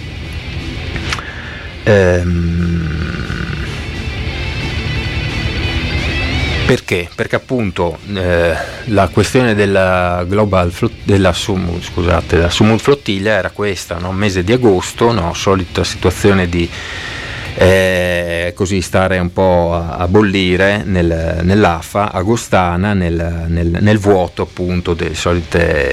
Perché? Perché appunto la questione della Sumud Flotilla era questa, no? Mese di agosto, no? Solita situazione di stare un po' a bollire nell'afa agostana, nel vuoto appunto delle solite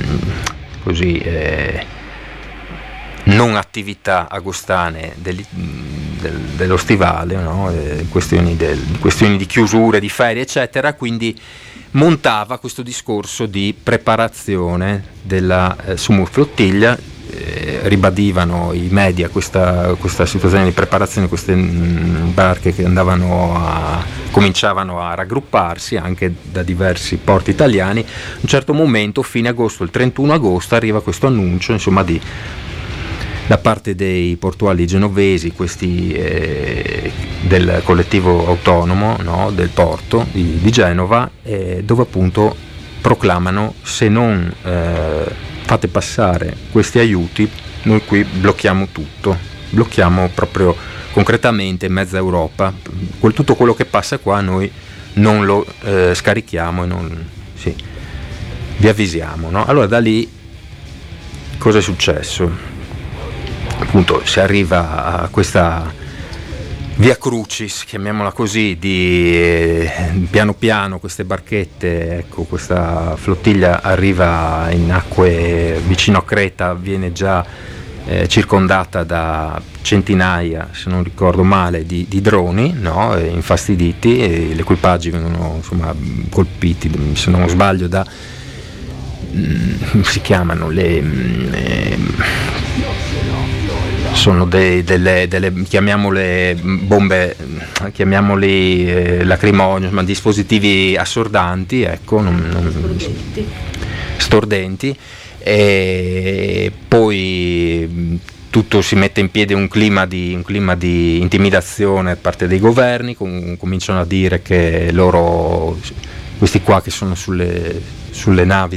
non attività agostane dello stivale, no? Questioni di chiusure, di ferie, eccetera. Quindi montava questo discorso di preparazione della Sumud Flottiglia, ribadivano i media questa situazione di preparazione, queste barche che cominciavano a raggrupparsi anche da diversi porti italiani. A un certo momento, fine agosto, il 31 agosto, arriva questo annuncio, insomma, da parte dei portuali genovesi, questi del collettivo autonomo, no, del porto di Genova, dove appunto proclamano: se non fate passare questi aiuti, noi qui blocchiamo tutto, blocchiamo proprio concretamente mezza Europa, tutto quello che passa qua noi non lo scarichiamo e non sì, vi avvisiamo, no? Allora da lì cosa è successo? Appunto si arriva a questa via Crucis, chiamiamola così, di piano piano queste barchette, ecco, questa flottiglia arriva in acque vicino a Creta, viene già circondata da centinaia, se non ricordo male, di droni, no? Infastiditi, e gli equipaggi vengono insomma colpiti, se non sbaglio, da come si chiamano sono delle chiamiamole bombe, chiamiamoli lacrimogeni, ma dispositivi assordanti, ecco, stordenti, e poi tutto si mette in piedi un clima di intimidazione da parte dei governi, cominciano a dire che loro, questi qua che sono sulle navi,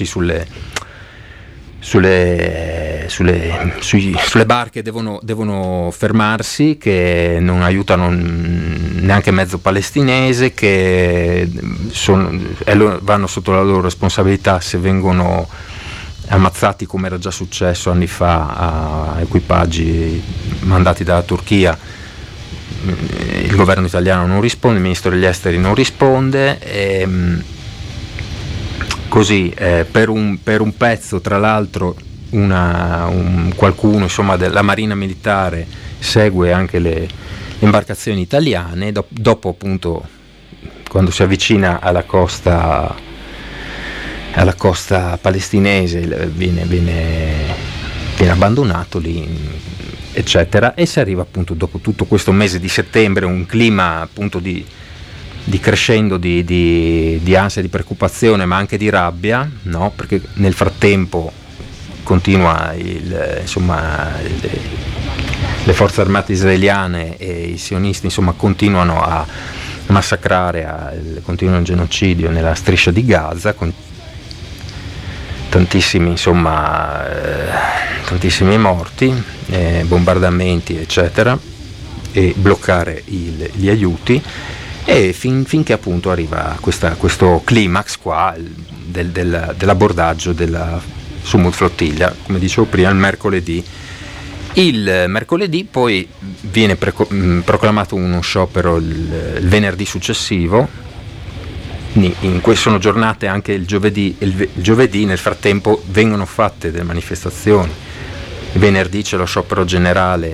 sulle barche devono fermarsi, che non aiutano neanche mezzo palestinese, che vanno sotto la loro responsabilità se vengono ammazzati, come era già successo anni fa a equipaggi mandati dalla Turchia. Il governo italiano non risponde, il ministro degli esteri non risponde, così per un pezzo, tra l'altro, qualcuno insomma della Marina Militare segue anche le imbarcazioni italiane. Dopo appunto, quando si avvicina alla costa palestinese, viene abbandonato lì, eccetera, e si arriva appunto, dopo tutto questo mese di settembre, un clima appunto di crescendo di ansia, di preoccupazione, ma anche di rabbia, no? Perché nel frattempo continua le forze armate israeliane e i sionisti insomma continuano a massacrare, continuano il genocidio nella striscia di Gaza, con tantissimi morti, bombardamenti, eccetera, e bloccare gli aiuti, e finché appunto arriva questo climax qua dell'abbordaggio della Sumut Flottiglia, come dicevo prima, il mercoledì. Il mercoledì poi viene proclamato uno sciopero il venerdì successivo. In cui sono giornate anche il giovedì. Il giovedì nel frattempo vengono fatte delle manifestazioni. Il venerdì c'è lo sciopero generale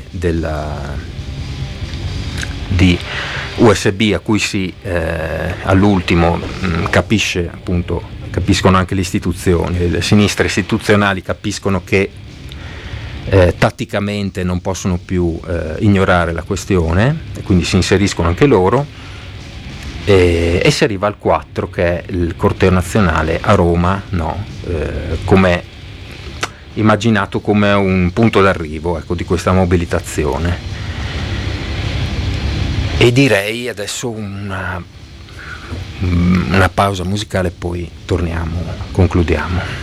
di USB, a cui all'ultimo capiscono anche le istituzioni, le sinistre istituzionali capiscono che tatticamente non possono più ignorare la questione, e quindi si inseriscono anche loro, e si arriva al 4, che è il corteo nazionale a Roma, no? Come immaginato come un punto d'arrivo, ecco, di questa mobilitazione. E direi adesso una pausa musicale, poi torniamo, concludiamo.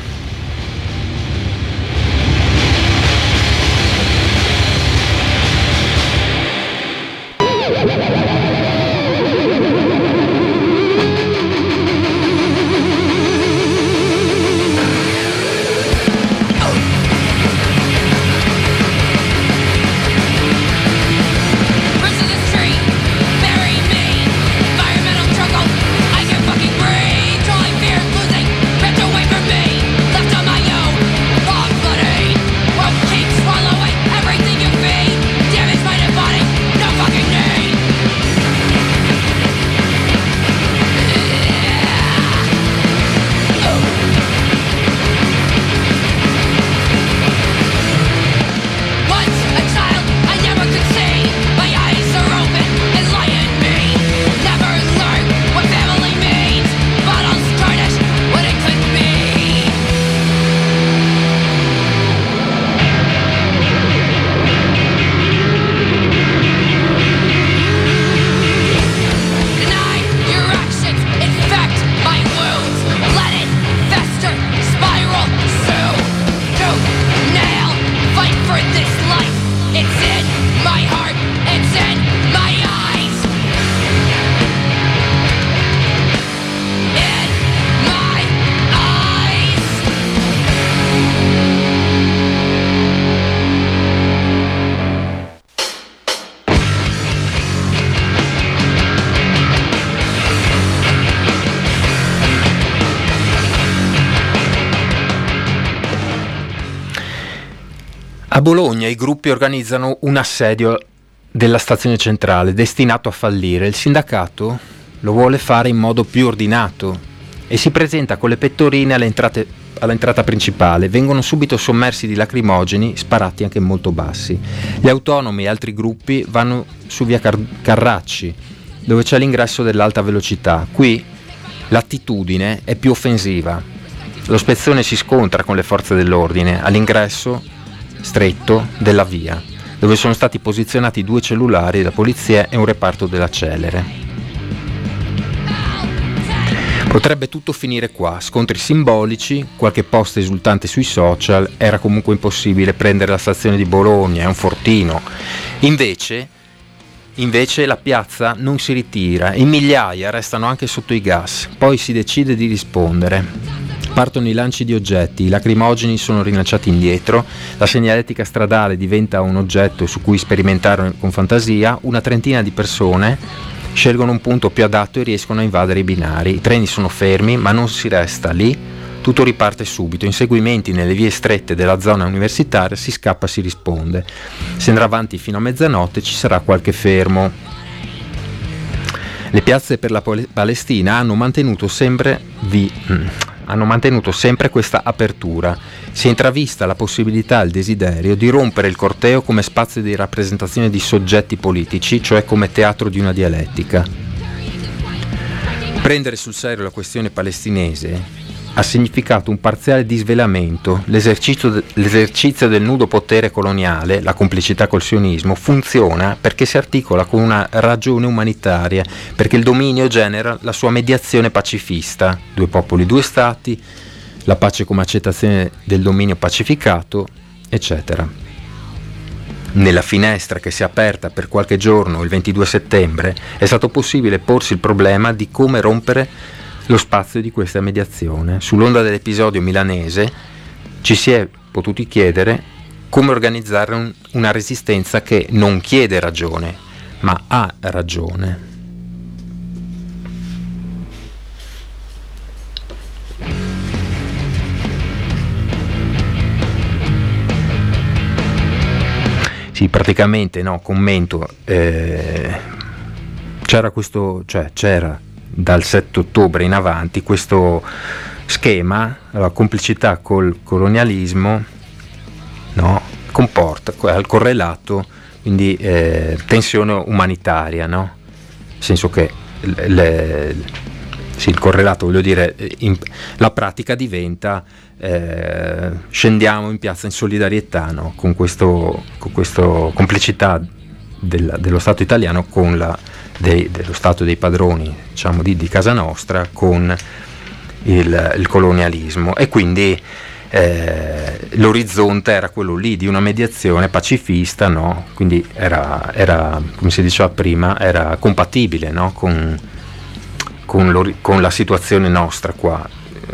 Environmental struggle, I can fucking breathe. Drawing fear, losing, ripped away from me. A Bologna i gruppi organizzano un assedio della stazione centrale destinato a fallire. Il sindacato lo vuole fare in modo più ordinato e si presenta con le pettorine all'entrata principale. Vengono subito sommersi di lacrimogeni sparati anche molto bassi. Gli autonomi e altri gruppi vanno su via Carracci, dove c'è l'ingresso dell'alta velocità. Qui l'attitudine è più offensiva. Lo spezzone si scontra con le forze dell'ordine all'ingresso stretto della via, dove sono stati posizionati 2 cellulari della polizia e un reparto della Celere. Potrebbe tutto finire qua, scontri simbolici, qualche post esultante sui social. Era comunque impossibile prendere la stazione di Bologna, è un fortino. Invece la piazza non si ritira, in migliaia restano anche sotto i gas, poi si decide di rispondere. Partono i lanci di oggetti, i lacrimogeni sono rilanciati indietro, la segnaletica stradale diventa un oggetto su cui sperimentare con fantasia, una trentina di persone scelgono un punto più adatto e riescono a invadere i binari. I treni sono fermi, ma non si resta lì, tutto riparte subito. Inseguimenti nelle vie strette della zona universitaria, si scappa, si risponde. Si andrà avanti fino a mezzanotte, ci sarà qualche fermo. Le piazze per la Palestina hanno mantenuto sempre questa apertura. Si è intravista la possibilità e il desiderio di rompere il corteo come spazio di rappresentazione di soggetti politici, cioè come teatro di una dialettica. Prendere sul serio la questione palestinese ha significato un parziale disvelamento. L'esercizio del nudo potere coloniale, la complicità col sionismo, funziona perché si articola con una ragione umanitaria, perché il dominio genera la sua mediazione pacifista, 2 popoli, 2 stati, la pace come accettazione del dominio pacificato, eccetera. Nella finestra che si è aperta per qualche giorno il 22 settembre è stato possibile porsi il problema di come rompere lo spazio di questa mediazione. Sull'onda dell'episodio milanese ci si è potuti chiedere come organizzare una resistenza che non chiede ragione, ma ha ragione. Sì, praticamente, no, commento, c'era dal 7 ottobre in avanti questo schema, la complicità col colonialismo, no, comporta al correlato, quindi tensione umanitaria, no? Nel senso che il correlato, voglio dire, la pratica diventa scendiamo in piazza in solidarietà, no? Con questo complicità dello Stato italiano con dello Stato dei padroni, diciamo, di casa nostra con il colonialismo, e quindi l'orizzonte era quello lì di una mediazione pacifista, no? Quindi era come si diceva prima, era compatibile, no? con la situazione nostra qua,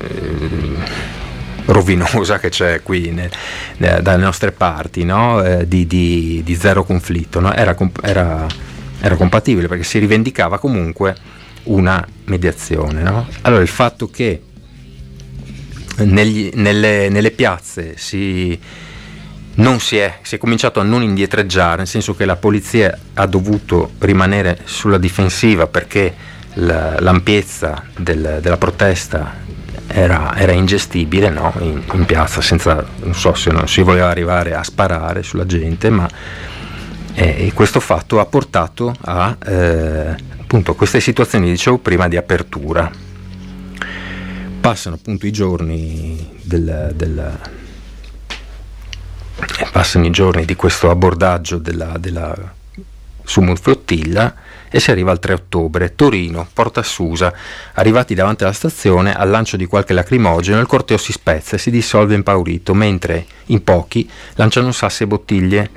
rovinosa che c'è qui dalle nostre parti, no? di zero conflitto, no? Era compatibile perché si rivendicava comunque una mediazione, no? Allora il fatto che nelle piazze si è cominciato a non indietreggiare, nel senso che la polizia ha dovuto rimanere sulla difensiva perché l'ampiezza della protesta era ingestibile, no? in piazza, senza, non so se non si voleva arrivare a sparare sulla gente, ma questo fatto ha portato a appunto queste situazioni, dicevo prima, di apertura. Passano appunto i giorni passano i giorni di questo abbordaggio della Sumut Flottiglia e si arriva al 3 ottobre, Torino, Porta Susa. Arrivati davanti alla stazione, al lancio di qualche lacrimogeno, il corteo si spezza e si dissolve impaurito, mentre in pochi lanciano sassi e bottiglie.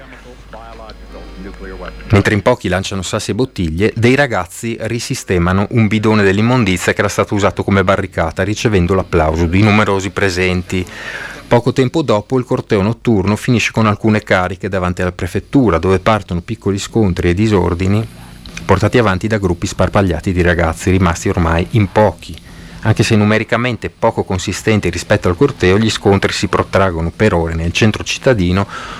Dei ragazzi risistemano un bidone dell'immondizia che era stato usato come barricata, ricevendo l'applauso di numerosi presenti. Poco tempo dopo il corteo notturno finisce con alcune cariche davanti alla prefettura, dove partono piccoli scontri e disordini portati avanti da gruppi sparpagliati di ragazzi rimasti ormai in pochi. Anche se numericamente poco consistenti rispetto al corteo, gli scontri si protraggono per ore nel centro cittadino,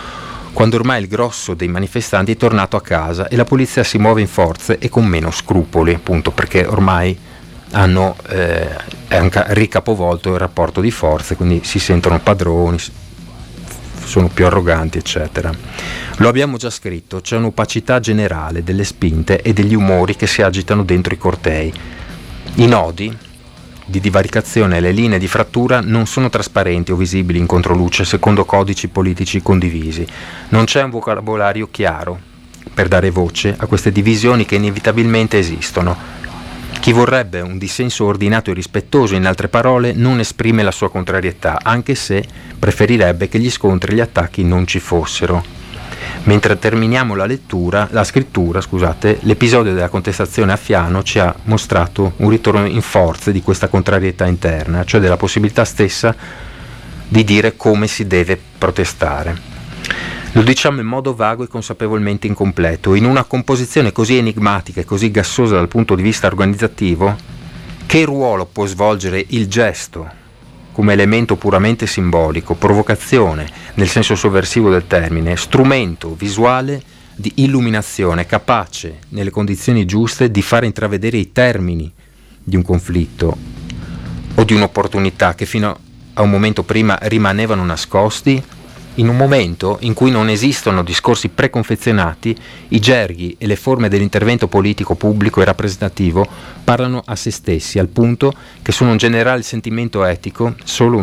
quando ormai il grosso dei manifestanti è tornato a casa e la polizia si muove in forze e con meno scrupoli, appunto perché ormai hanno ricapovolto il rapporto di forze, quindi si sentono padroni, sono più arroganti, eccetera. Lo abbiamo già scritto, c'è un'opacità generale delle spinte e degli umori che si agitano dentro i cortei. I nodi di divaricazione e le linee di frattura non sono trasparenti o visibili in controluce secondo codici politici condivisi. Non c'è un vocabolario chiaro per dare voce a queste divisioni che inevitabilmente esistono. Chi vorrebbe un dissenso ordinato e rispettoso, in altre parole, non esprime la sua contrarietà, anche se preferirebbe che gli scontri e gli attacchi non ci fossero. Mentre terminiamo la scrittura, l'episodio della contestazione a Fiano ci ha mostrato un ritorno in forze di questa contrarietà interna, cioè della possibilità stessa di dire come si deve protestare. Lo diciamo in modo vago e consapevolmente incompleto, in una composizione così enigmatica e così gassosa dal punto di vista organizzativo. Che ruolo può svolgere il gesto come elemento puramente simbolico, provocazione nel senso sovversivo del termine, strumento visuale di illuminazione capace nelle condizioni giuste di far intravedere i termini di un conflitto o di un'opportunità che fino a un momento prima rimanevano nascosti? In un momento in cui non esistono discorsi preconfezionati, i gerghi e le forme dell'intervento politico pubblico e rappresentativo parlano a se stessi, al punto che solo un generale sentimento etico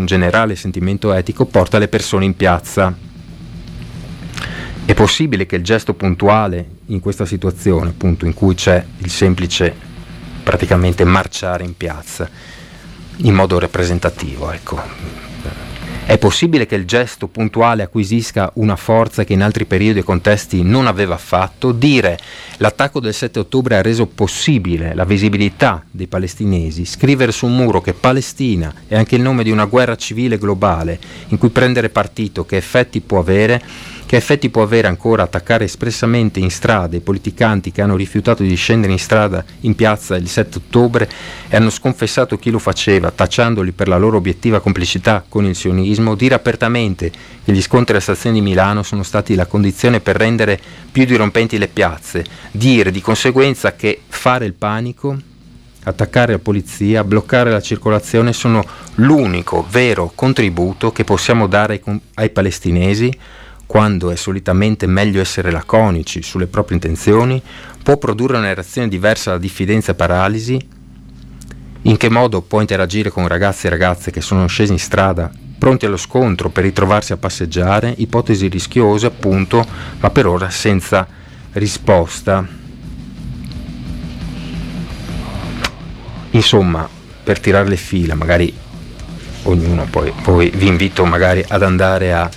porta le persone in piazza. È possibile che il gesto puntuale in questa situazione, appunto, in cui c'è il semplice praticamente marciare in piazza in modo rappresentativo, è possibile che il gesto puntuale acquisisca una forza che in altri periodi e contesti non aveva affatto? Dire l'attacco del 7 ottobre ha reso possibile la visibilità dei palestinesi, scrivere su un muro che Palestina è anche il nome di una guerra civile globale in cui prendere partito, che effetti può avere ancora attaccare espressamente in strada i politicanti che hanno rifiutato di scendere in strada, in piazza il 7 ottobre e hanno sconfessato chi lo faceva, tacciandoli per la loro obiettiva complicità con il sionismo, dire apertamente che gli scontri alla stazione di Milano sono stati la condizione per rendere più dirompenti le piazze, dire di conseguenza che fare il panico, attaccare la polizia, bloccare la circolazione sono l'unico vero contributo che possiamo dare ai palestinesi, quando è solitamente meglio essere laconici sulle proprie intenzioni, può produrre una reazione diversa alla diffidenza e paralisi. In che modo può interagire con ragazzi e ragazze che sono scesi in strada pronti allo scontro per ritrovarsi a passeggiare? Ipotesi rischiose, appunto, ma per ora senza risposta. Insomma, per tirare le fila, magari ognuno poi vi invito magari ad andare a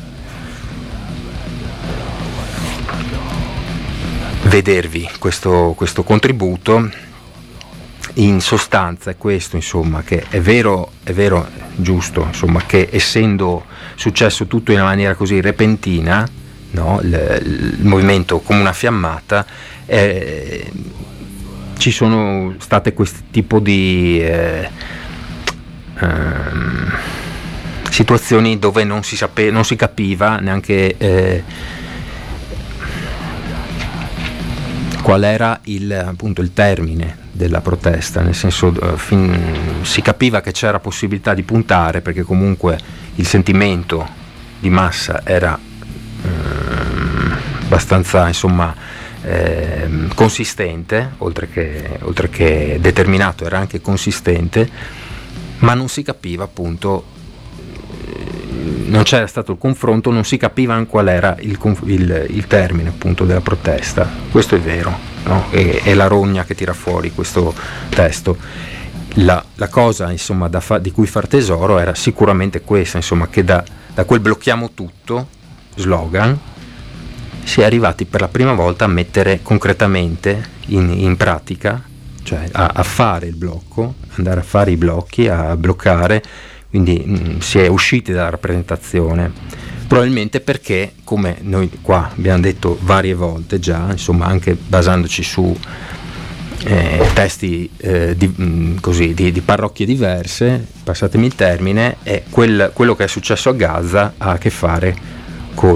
vedervi questo contributo. In sostanza è questo, insomma, che è vero, giusto, insomma, che essendo successo tutto in una maniera così repentina, no, il movimento come una fiammata, ci sono state questo tipo di situazioni dove non si capiva neanche qual era appunto il termine della protesta, nel senso si capiva che c'era possibilità di puntare, perché comunque il sentimento di massa era abbastanza, insomma, consistente, oltre che determinato, era anche consistente, ma non si capiva, appunto, non c'era stato il confronto, non si capiva qual era il termine, appunto, della protesta. Questo è vero, no? È la rogna che tira fuori questo testo. La cosa, insomma, di cui far tesoro era sicuramente questa, insomma, che da quel blocchiamo tutto slogan si è arrivati per la prima volta a mettere concretamente in pratica, cioè a fare il blocco, andare a fare i blocchi, a bloccare. Quindi si è usciti dalla rappresentazione, probabilmente perché, come noi qua abbiamo detto varie volte già, insomma, anche basandoci su testi di parrocchie diverse, passatemi il termine, quello che è successo a Gaza ha a che fare con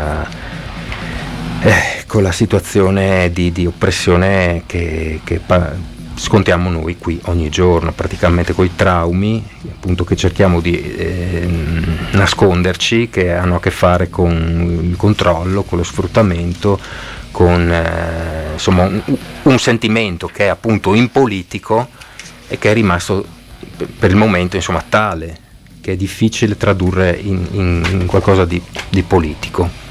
la situazione di oppressione che scontiamo noi qui ogni giorno, praticamente con i traumi appunto che cerchiamo di nasconderci, che hanno a che fare con il controllo, con lo sfruttamento, con insomma un sentimento che è appunto impolitico e che è rimasto per il momento insomma tale, che è difficile tradurre in qualcosa di politico.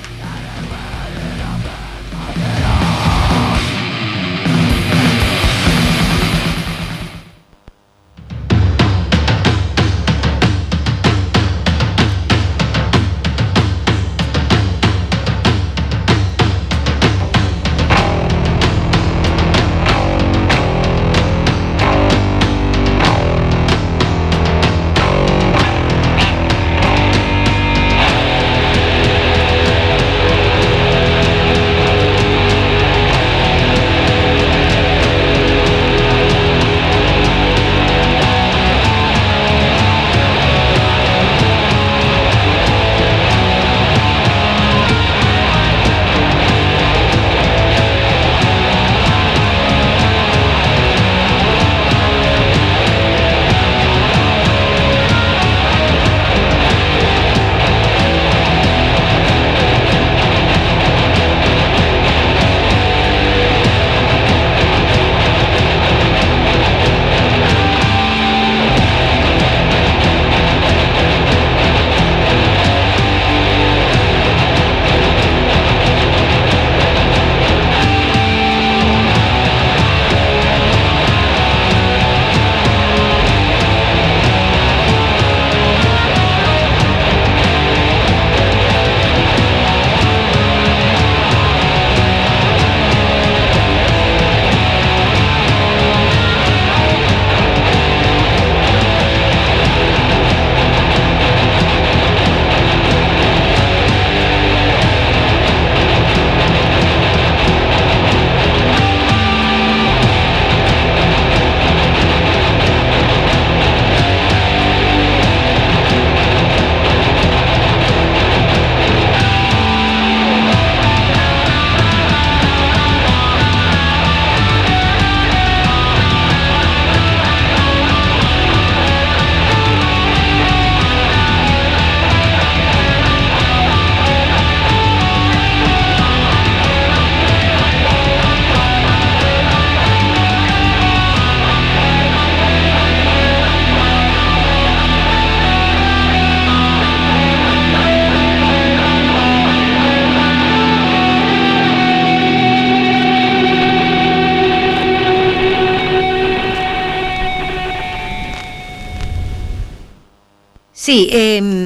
Sì,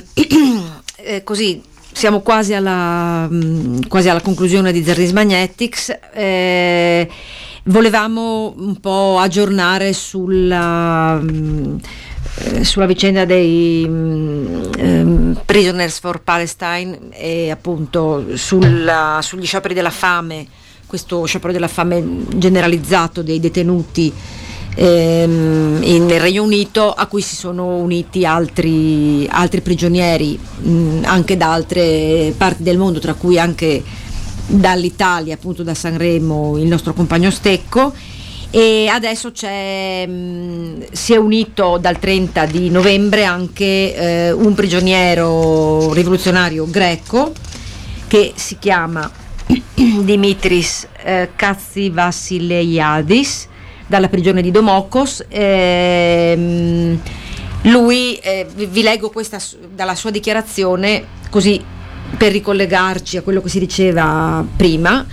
così siamo quasi alla conclusione di Zardins Magnetics. Volevamo un po' aggiornare sulla vicenda dei Prisoners for Palestine e appunto sugli scioperi della fame, questo sciopero della fame generalizzato dei detenuti nel Regno Unito, a cui si sono uniti altri prigionieri anche da altre parti del mondo, tra cui anche dall'Italia, appunto da Sanremo, il nostro compagno Stecco. E adesso si è unito dal 30 di novembre anche un prigioniero rivoluzionario greco che si chiama Dimitris Katsivassileiadis, dalla prigione di Domokos. Lui, vi leggo questa dalla sua dichiarazione, così per ricollegarci a quello che si diceva prima.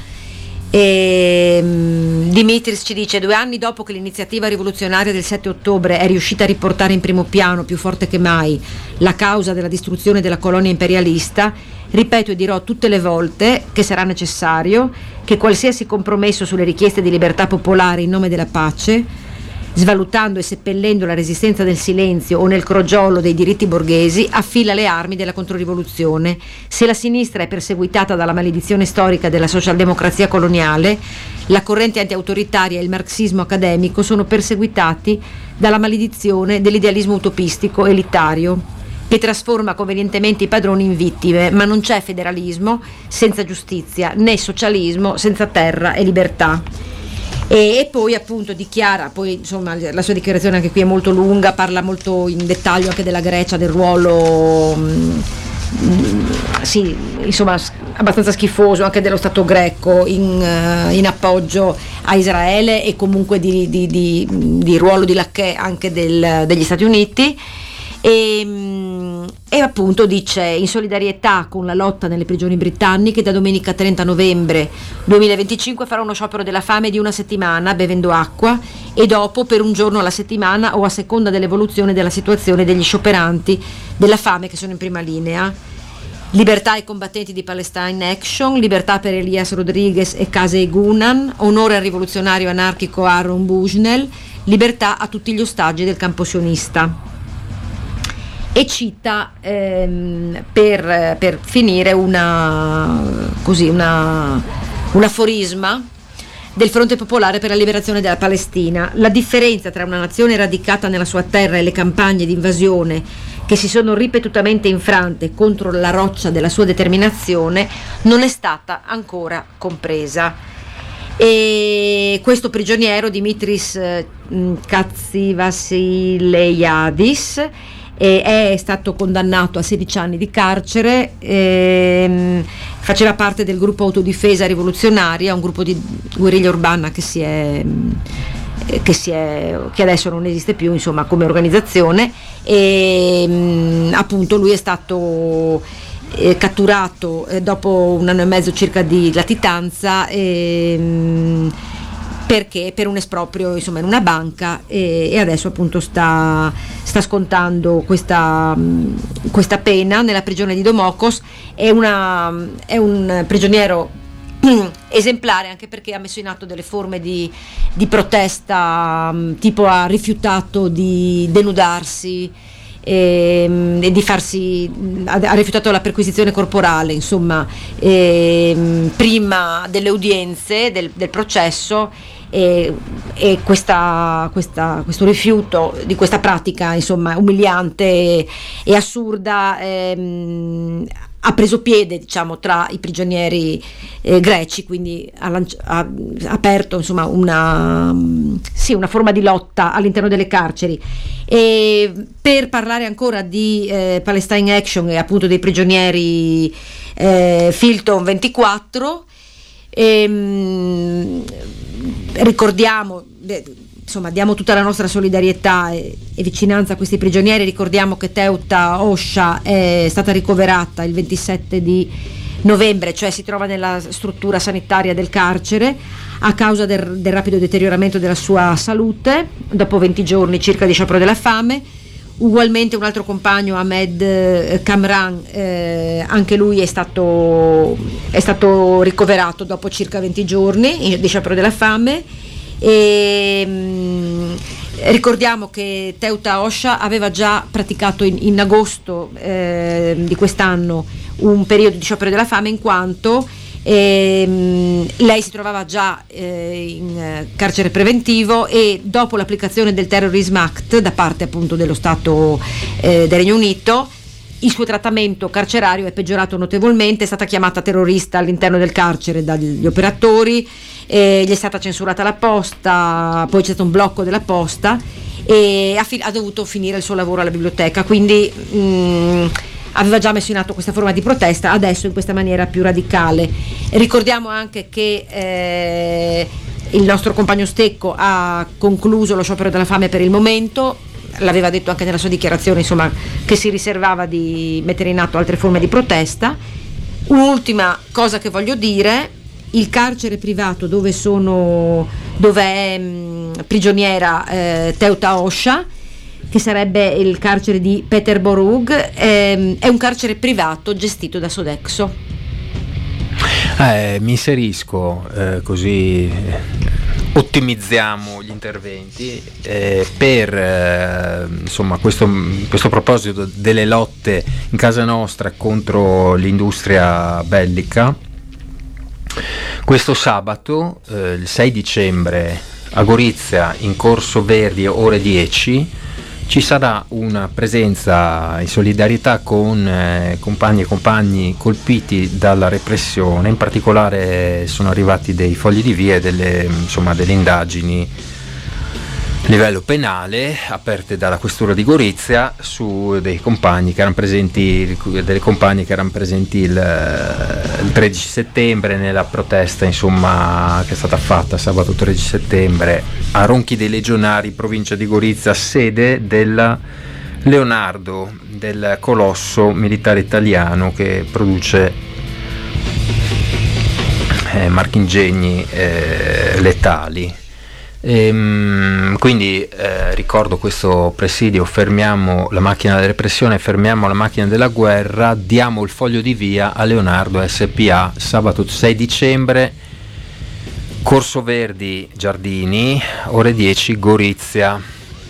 Dimitris ci dice: 2 anni dopo che l'iniziativa rivoluzionaria del 7 ottobre è riuscita a riportare in primo piano, più forte che mai, la causa della distruzione della colonia imperialista, ripeto e dirò tutte le volte che sarà necessario che qualsiasi compromesso sulle richieste di libertà popolare in nome della pace, svalutando e seppellendo la resistenza del silenzio o nel crogiolo dei diritti borghesi, affila le armi della controrivoluzione. Se la sinistra è perseguitata dalla maledizione storica della socialdemocrazia coloniale, la corrente antiautoritaria e il marxismo accademico sono perseguitati dalla maledizione dell'idealismo utopistico elitario. che trasforma convenientemente i padroni in vittime, ma non c'è federalismo senza giustizia, né socialismo senza terra e libertà. E poi appunto dichiara, poi insomma la sua dichiarazione anche qui è molto lunga, parla molto in dettaglio anche della Grecia, del ruolo sì, insomma abbastanza schifoso anche dello Stato greco in appoggio a Israele, e comunque di ruolo di lacchè anche degli Stati Uniti. E appunto dice: in solidarietà con la lotta nelle prigioni britanniche, da domenica 30 novembre 2025 farà uno sciopero della fame di una settimana bevendo acqua, e dopo per un giorno alla settimana o a seconda dell'evoluzione della situazione degli scioperanti della fame che sono in prima linea. Libertà ai combattenti di Palestine Action, libertà per Elias Rodriguez e Casey Gunan, onore al rivoluzionario anarchico Aaron Bushnell, libertà a tutti gli ostaggi del campo sionista. E cita per finire un aforisma del Fronte Popolare per la Liberazione della Palestina: la differenza tra una nazione radicata nella sua terra e le campagne di invasione che si sono ripetutamente infrante contro la roccia della sua determinazione non è stata ancora compresa. E questo prigioniero, Dimitris Katsivasileiadis, è stato condannato a 16 anni di carcere, faceva parte del gruppo Autodifesa Rivoluzionaria, un gruppo di guerriglia urbana che adesso non esiste più, insomma, come organizzazione, e appunto lui è stato catturato dopo 1 anno e mezzo circa di latitanza, perché per un esproprio, insomma, in una banca, e adesso appunto sta scontando questa pena nella prigione di Domokos. È un prigioniero esemplare, anche perché ha messo in atto delle forme di protesta, tipo ha rifiutato di denudarsi e di farsi, ha rifiutato la perquisizione corporale, insomma, prima delle udienze del processo, e questo rifiuto di questa pratica, insomma, umiliante e assurda, ha preso piede, diciamo, tra i prigionieri greci, quindi ha aperto, insomma, una forma di lotta all'interno delle carceri. E per parlare ancora di Palestine Action e appunto dei prigionieri Filton 24, ricordiamo, insomma, diamo tutta la nostra solidarietà e vicinanza a questi prigionieri. Ricordiamo che Teuta Osha è stata ricoverata il 27 di novembre, cioè si trova nella struttura sanitaria del carcere a causa del rapido deterioramento della sua salute dopo 20 giorni circa di sciopero della fame. Ugualmente un altro compagno, Ahmed Kamran, anche lui è stato ricoverato dopo circa 20 giorni di sciopero della fame. E ricordiamo che Teuta Osha aveva già praticato in agosto di quest'anno un periodo di sciopero della fame, in quanto lei si trovava già in carcere preventivo, e dopo l'applicazione del Terrorism Act da parte appunto dello Stato del Regno Unito, il suo trattamento carcerario è peggiorato notevolmente. È stata chiamata terrorista all'interno del carcere dagli operatori, gli è stata censurata la posta, poi c'è stato un blocco della posta, e ha dovuto finire il suo lavoro alla biblioteca, quindi aveva già messo in atto questa forma di protesta, adesso in questa maniera più radicale. Ricordiamo anche che il nostro compagno Stecco ha concluso lo sciopero della fame per il momento, l'aveva detto anche nella sua dichiarazione, insomma, che si riservava di mettere in atto altre forme di protesta. Un'ultima cosa che voglio dire: il carcere privato dove è prigioniera Teuta Osha, che sarebbe il carcere di Peterborough, è un carcere privato gestito da Sodexo. Mi inserisco, così ottimizziamo gli interventi, per insomma questo proposito delle lotte in casa nostra contro l'industria bellica. Questo sabato, il 6 dicembre, a Gorizia, in Corso Verdi, ore 10, Ci sarà una presenza in solidarietà con compagni e compagni colpiti dalla repressione, in particolare sono arrivati dei fogli di via e delle indagini a livello penale aperte dalla questura di Gorizia su dei compagni che erano presenti, delle compagne che erano presenti il 13 settembre nella protesta che è stata fatta sabato 13 settembre a Ronchi dei Legionari, provincia di Gorizia, sede della Leonardo, del colosso militare italiano che produce marchingegni letali. Quindi ricordo questo presidio: fermiamo la macchina della repressione, fermiamo la macchina della guerra, diamo il foglio di via a Leonardo SPA, sabato 6 dicembre, Corso Verdi Giardini, ore 10, Gorizia.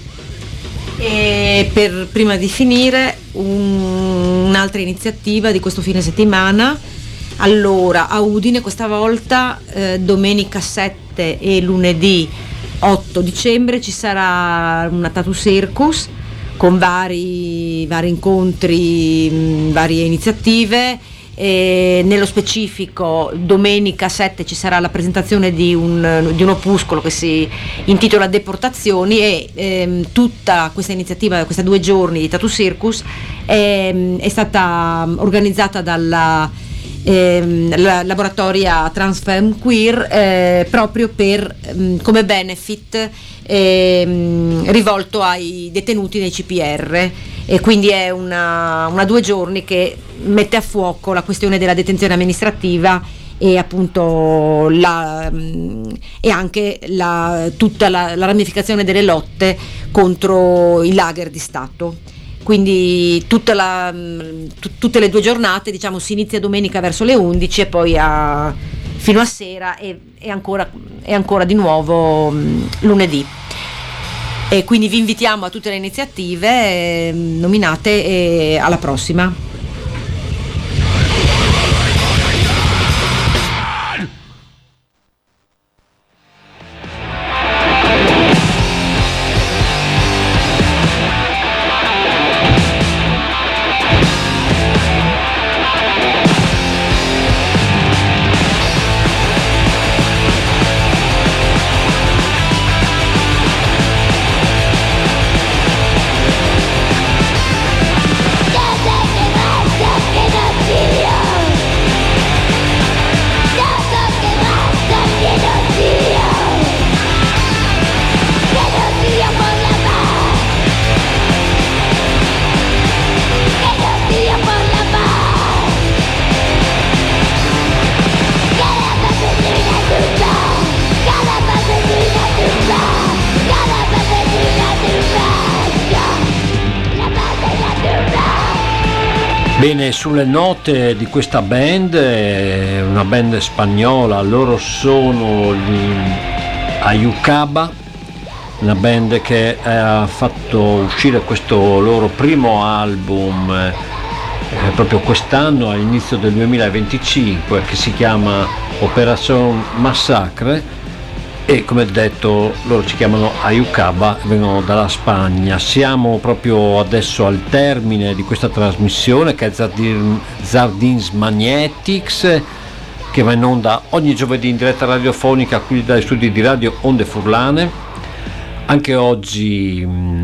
E prima di finire un'altra iniziativa di questo fine settimana. Allora, a Udine questa volta domenica 7 e lunedì 8 dicembre ci sarà una tattoo circus con vari incontri, varie iniziative. Nello specifico domenica 7 ci sarà la presentazione di un opuscolo che si intitola Deportazioni e tutta questa iniziativa, questi 2 giorni di tattoo circus è stata organizzata dalla la laboratoria Transfem Queer proprio per come benefit rivolto ai detenuti nei CPR, e quindi è una 2 giorni che mette a fuoco la questione della detenzione amministrativa e appunto e anche tutta la ramificazione delle lotte contro i lager di Stato. Quindi tutte le 2 giornate, diciamo, si inizia domenica verso le 11 e poi fino a sera e ancora di nuovo lunedì. E quindi vi invitiamo a tutte le iniziative nominate e alla prossima. Bene, sulle note di questa band, una band spagnola, loro sono gli Ayukaba, una band che ha fatto uscire questo loro primo album proprio quest'anno, all'inizio del 2025, che si chiama Operación Massacre, e come detto loro si chiamano Ayukaba, vengono dalla Spagna. Siamo proprio adesso al termine di questa trasmissione che è Zardins Magnetics, che va in onda ogni giovedì in diretta radiofonica qui dai studi di Radio Onde Furlane. Anche oggi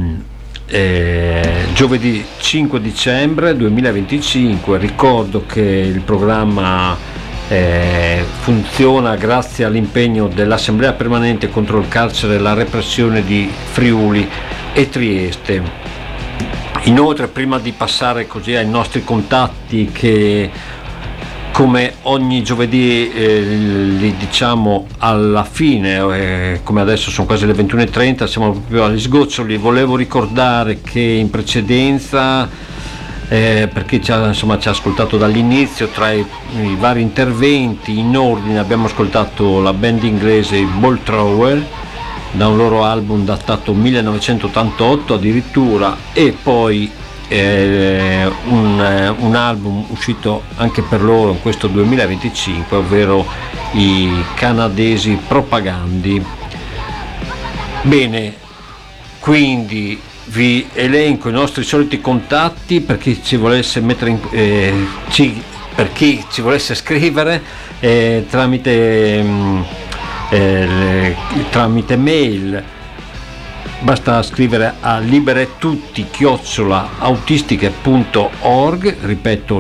giovedì 5 dicembre 2025, ricordo che il programma funziona grazie all'impegno dell'Assemblea Permanente contro il carcere e la repressione di Friuli e Trieste. Inoltre, prima di passare così ai nostri contatti, che come ogni giovedì li diciamo alla fine, come adesso sono quasi le 21:30, siamo proprio agli sgoccioli, volevo ricordare che in precedenza per chi ci ha ascoltato dall'inizio, tra i vari interventi in ordine abbiamo ascoltato la band inglese Ball Thrower da un loro album datato 1988 addirittura, e poi un album uscito anche per loro in questo 2025, ovvero i canadesi Propagandi. Bene, quindi vi elenco i nostri soliti contatti per chi ci volesse mettere per chi ci volesse scrivere tramite mail. Basta scrivere a liberetutti@autistiche.org, ripeto,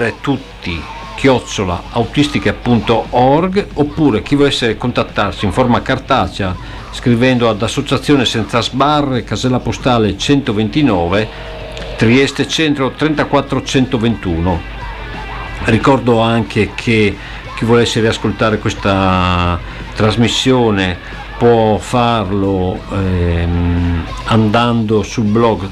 liberetutti@autistiche.org, oppure chi volesse contattarci in forma cartacea scrivendo ad Associazione Senza Sbarre, casella postale 129, Trieste Centro 34121. Ricordo anche che chi volesse riascoltare questa trasmissione può farlo andando sul blog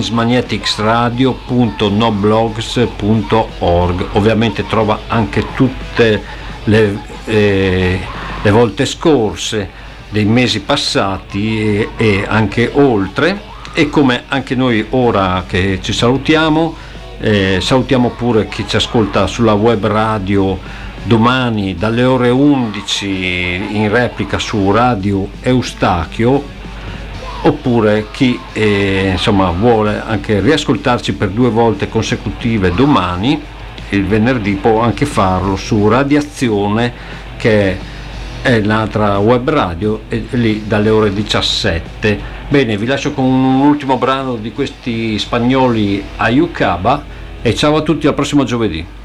zardinsmagneticsradio.noblogs.org. Ovviamente trova anche tutte le volte scorse dei mesi passati e anche oltre, e come anche noi ora che ci salutiamo, salutiamo pure chi ci ascolta sulla web radio domani dalle ore 11 in replica su Radio Eustachio, oppure chi vuole anche riascoltarci per 2 volte consecutive domani, il venerdì, può anche farlo su Radiazione, che è l'altra web radio, e lì dalle ore 17. Bene, vi lascio con un ultimo brano di questi spagnoli Ayucaba e ciao a tutti, al prossimo giovedì.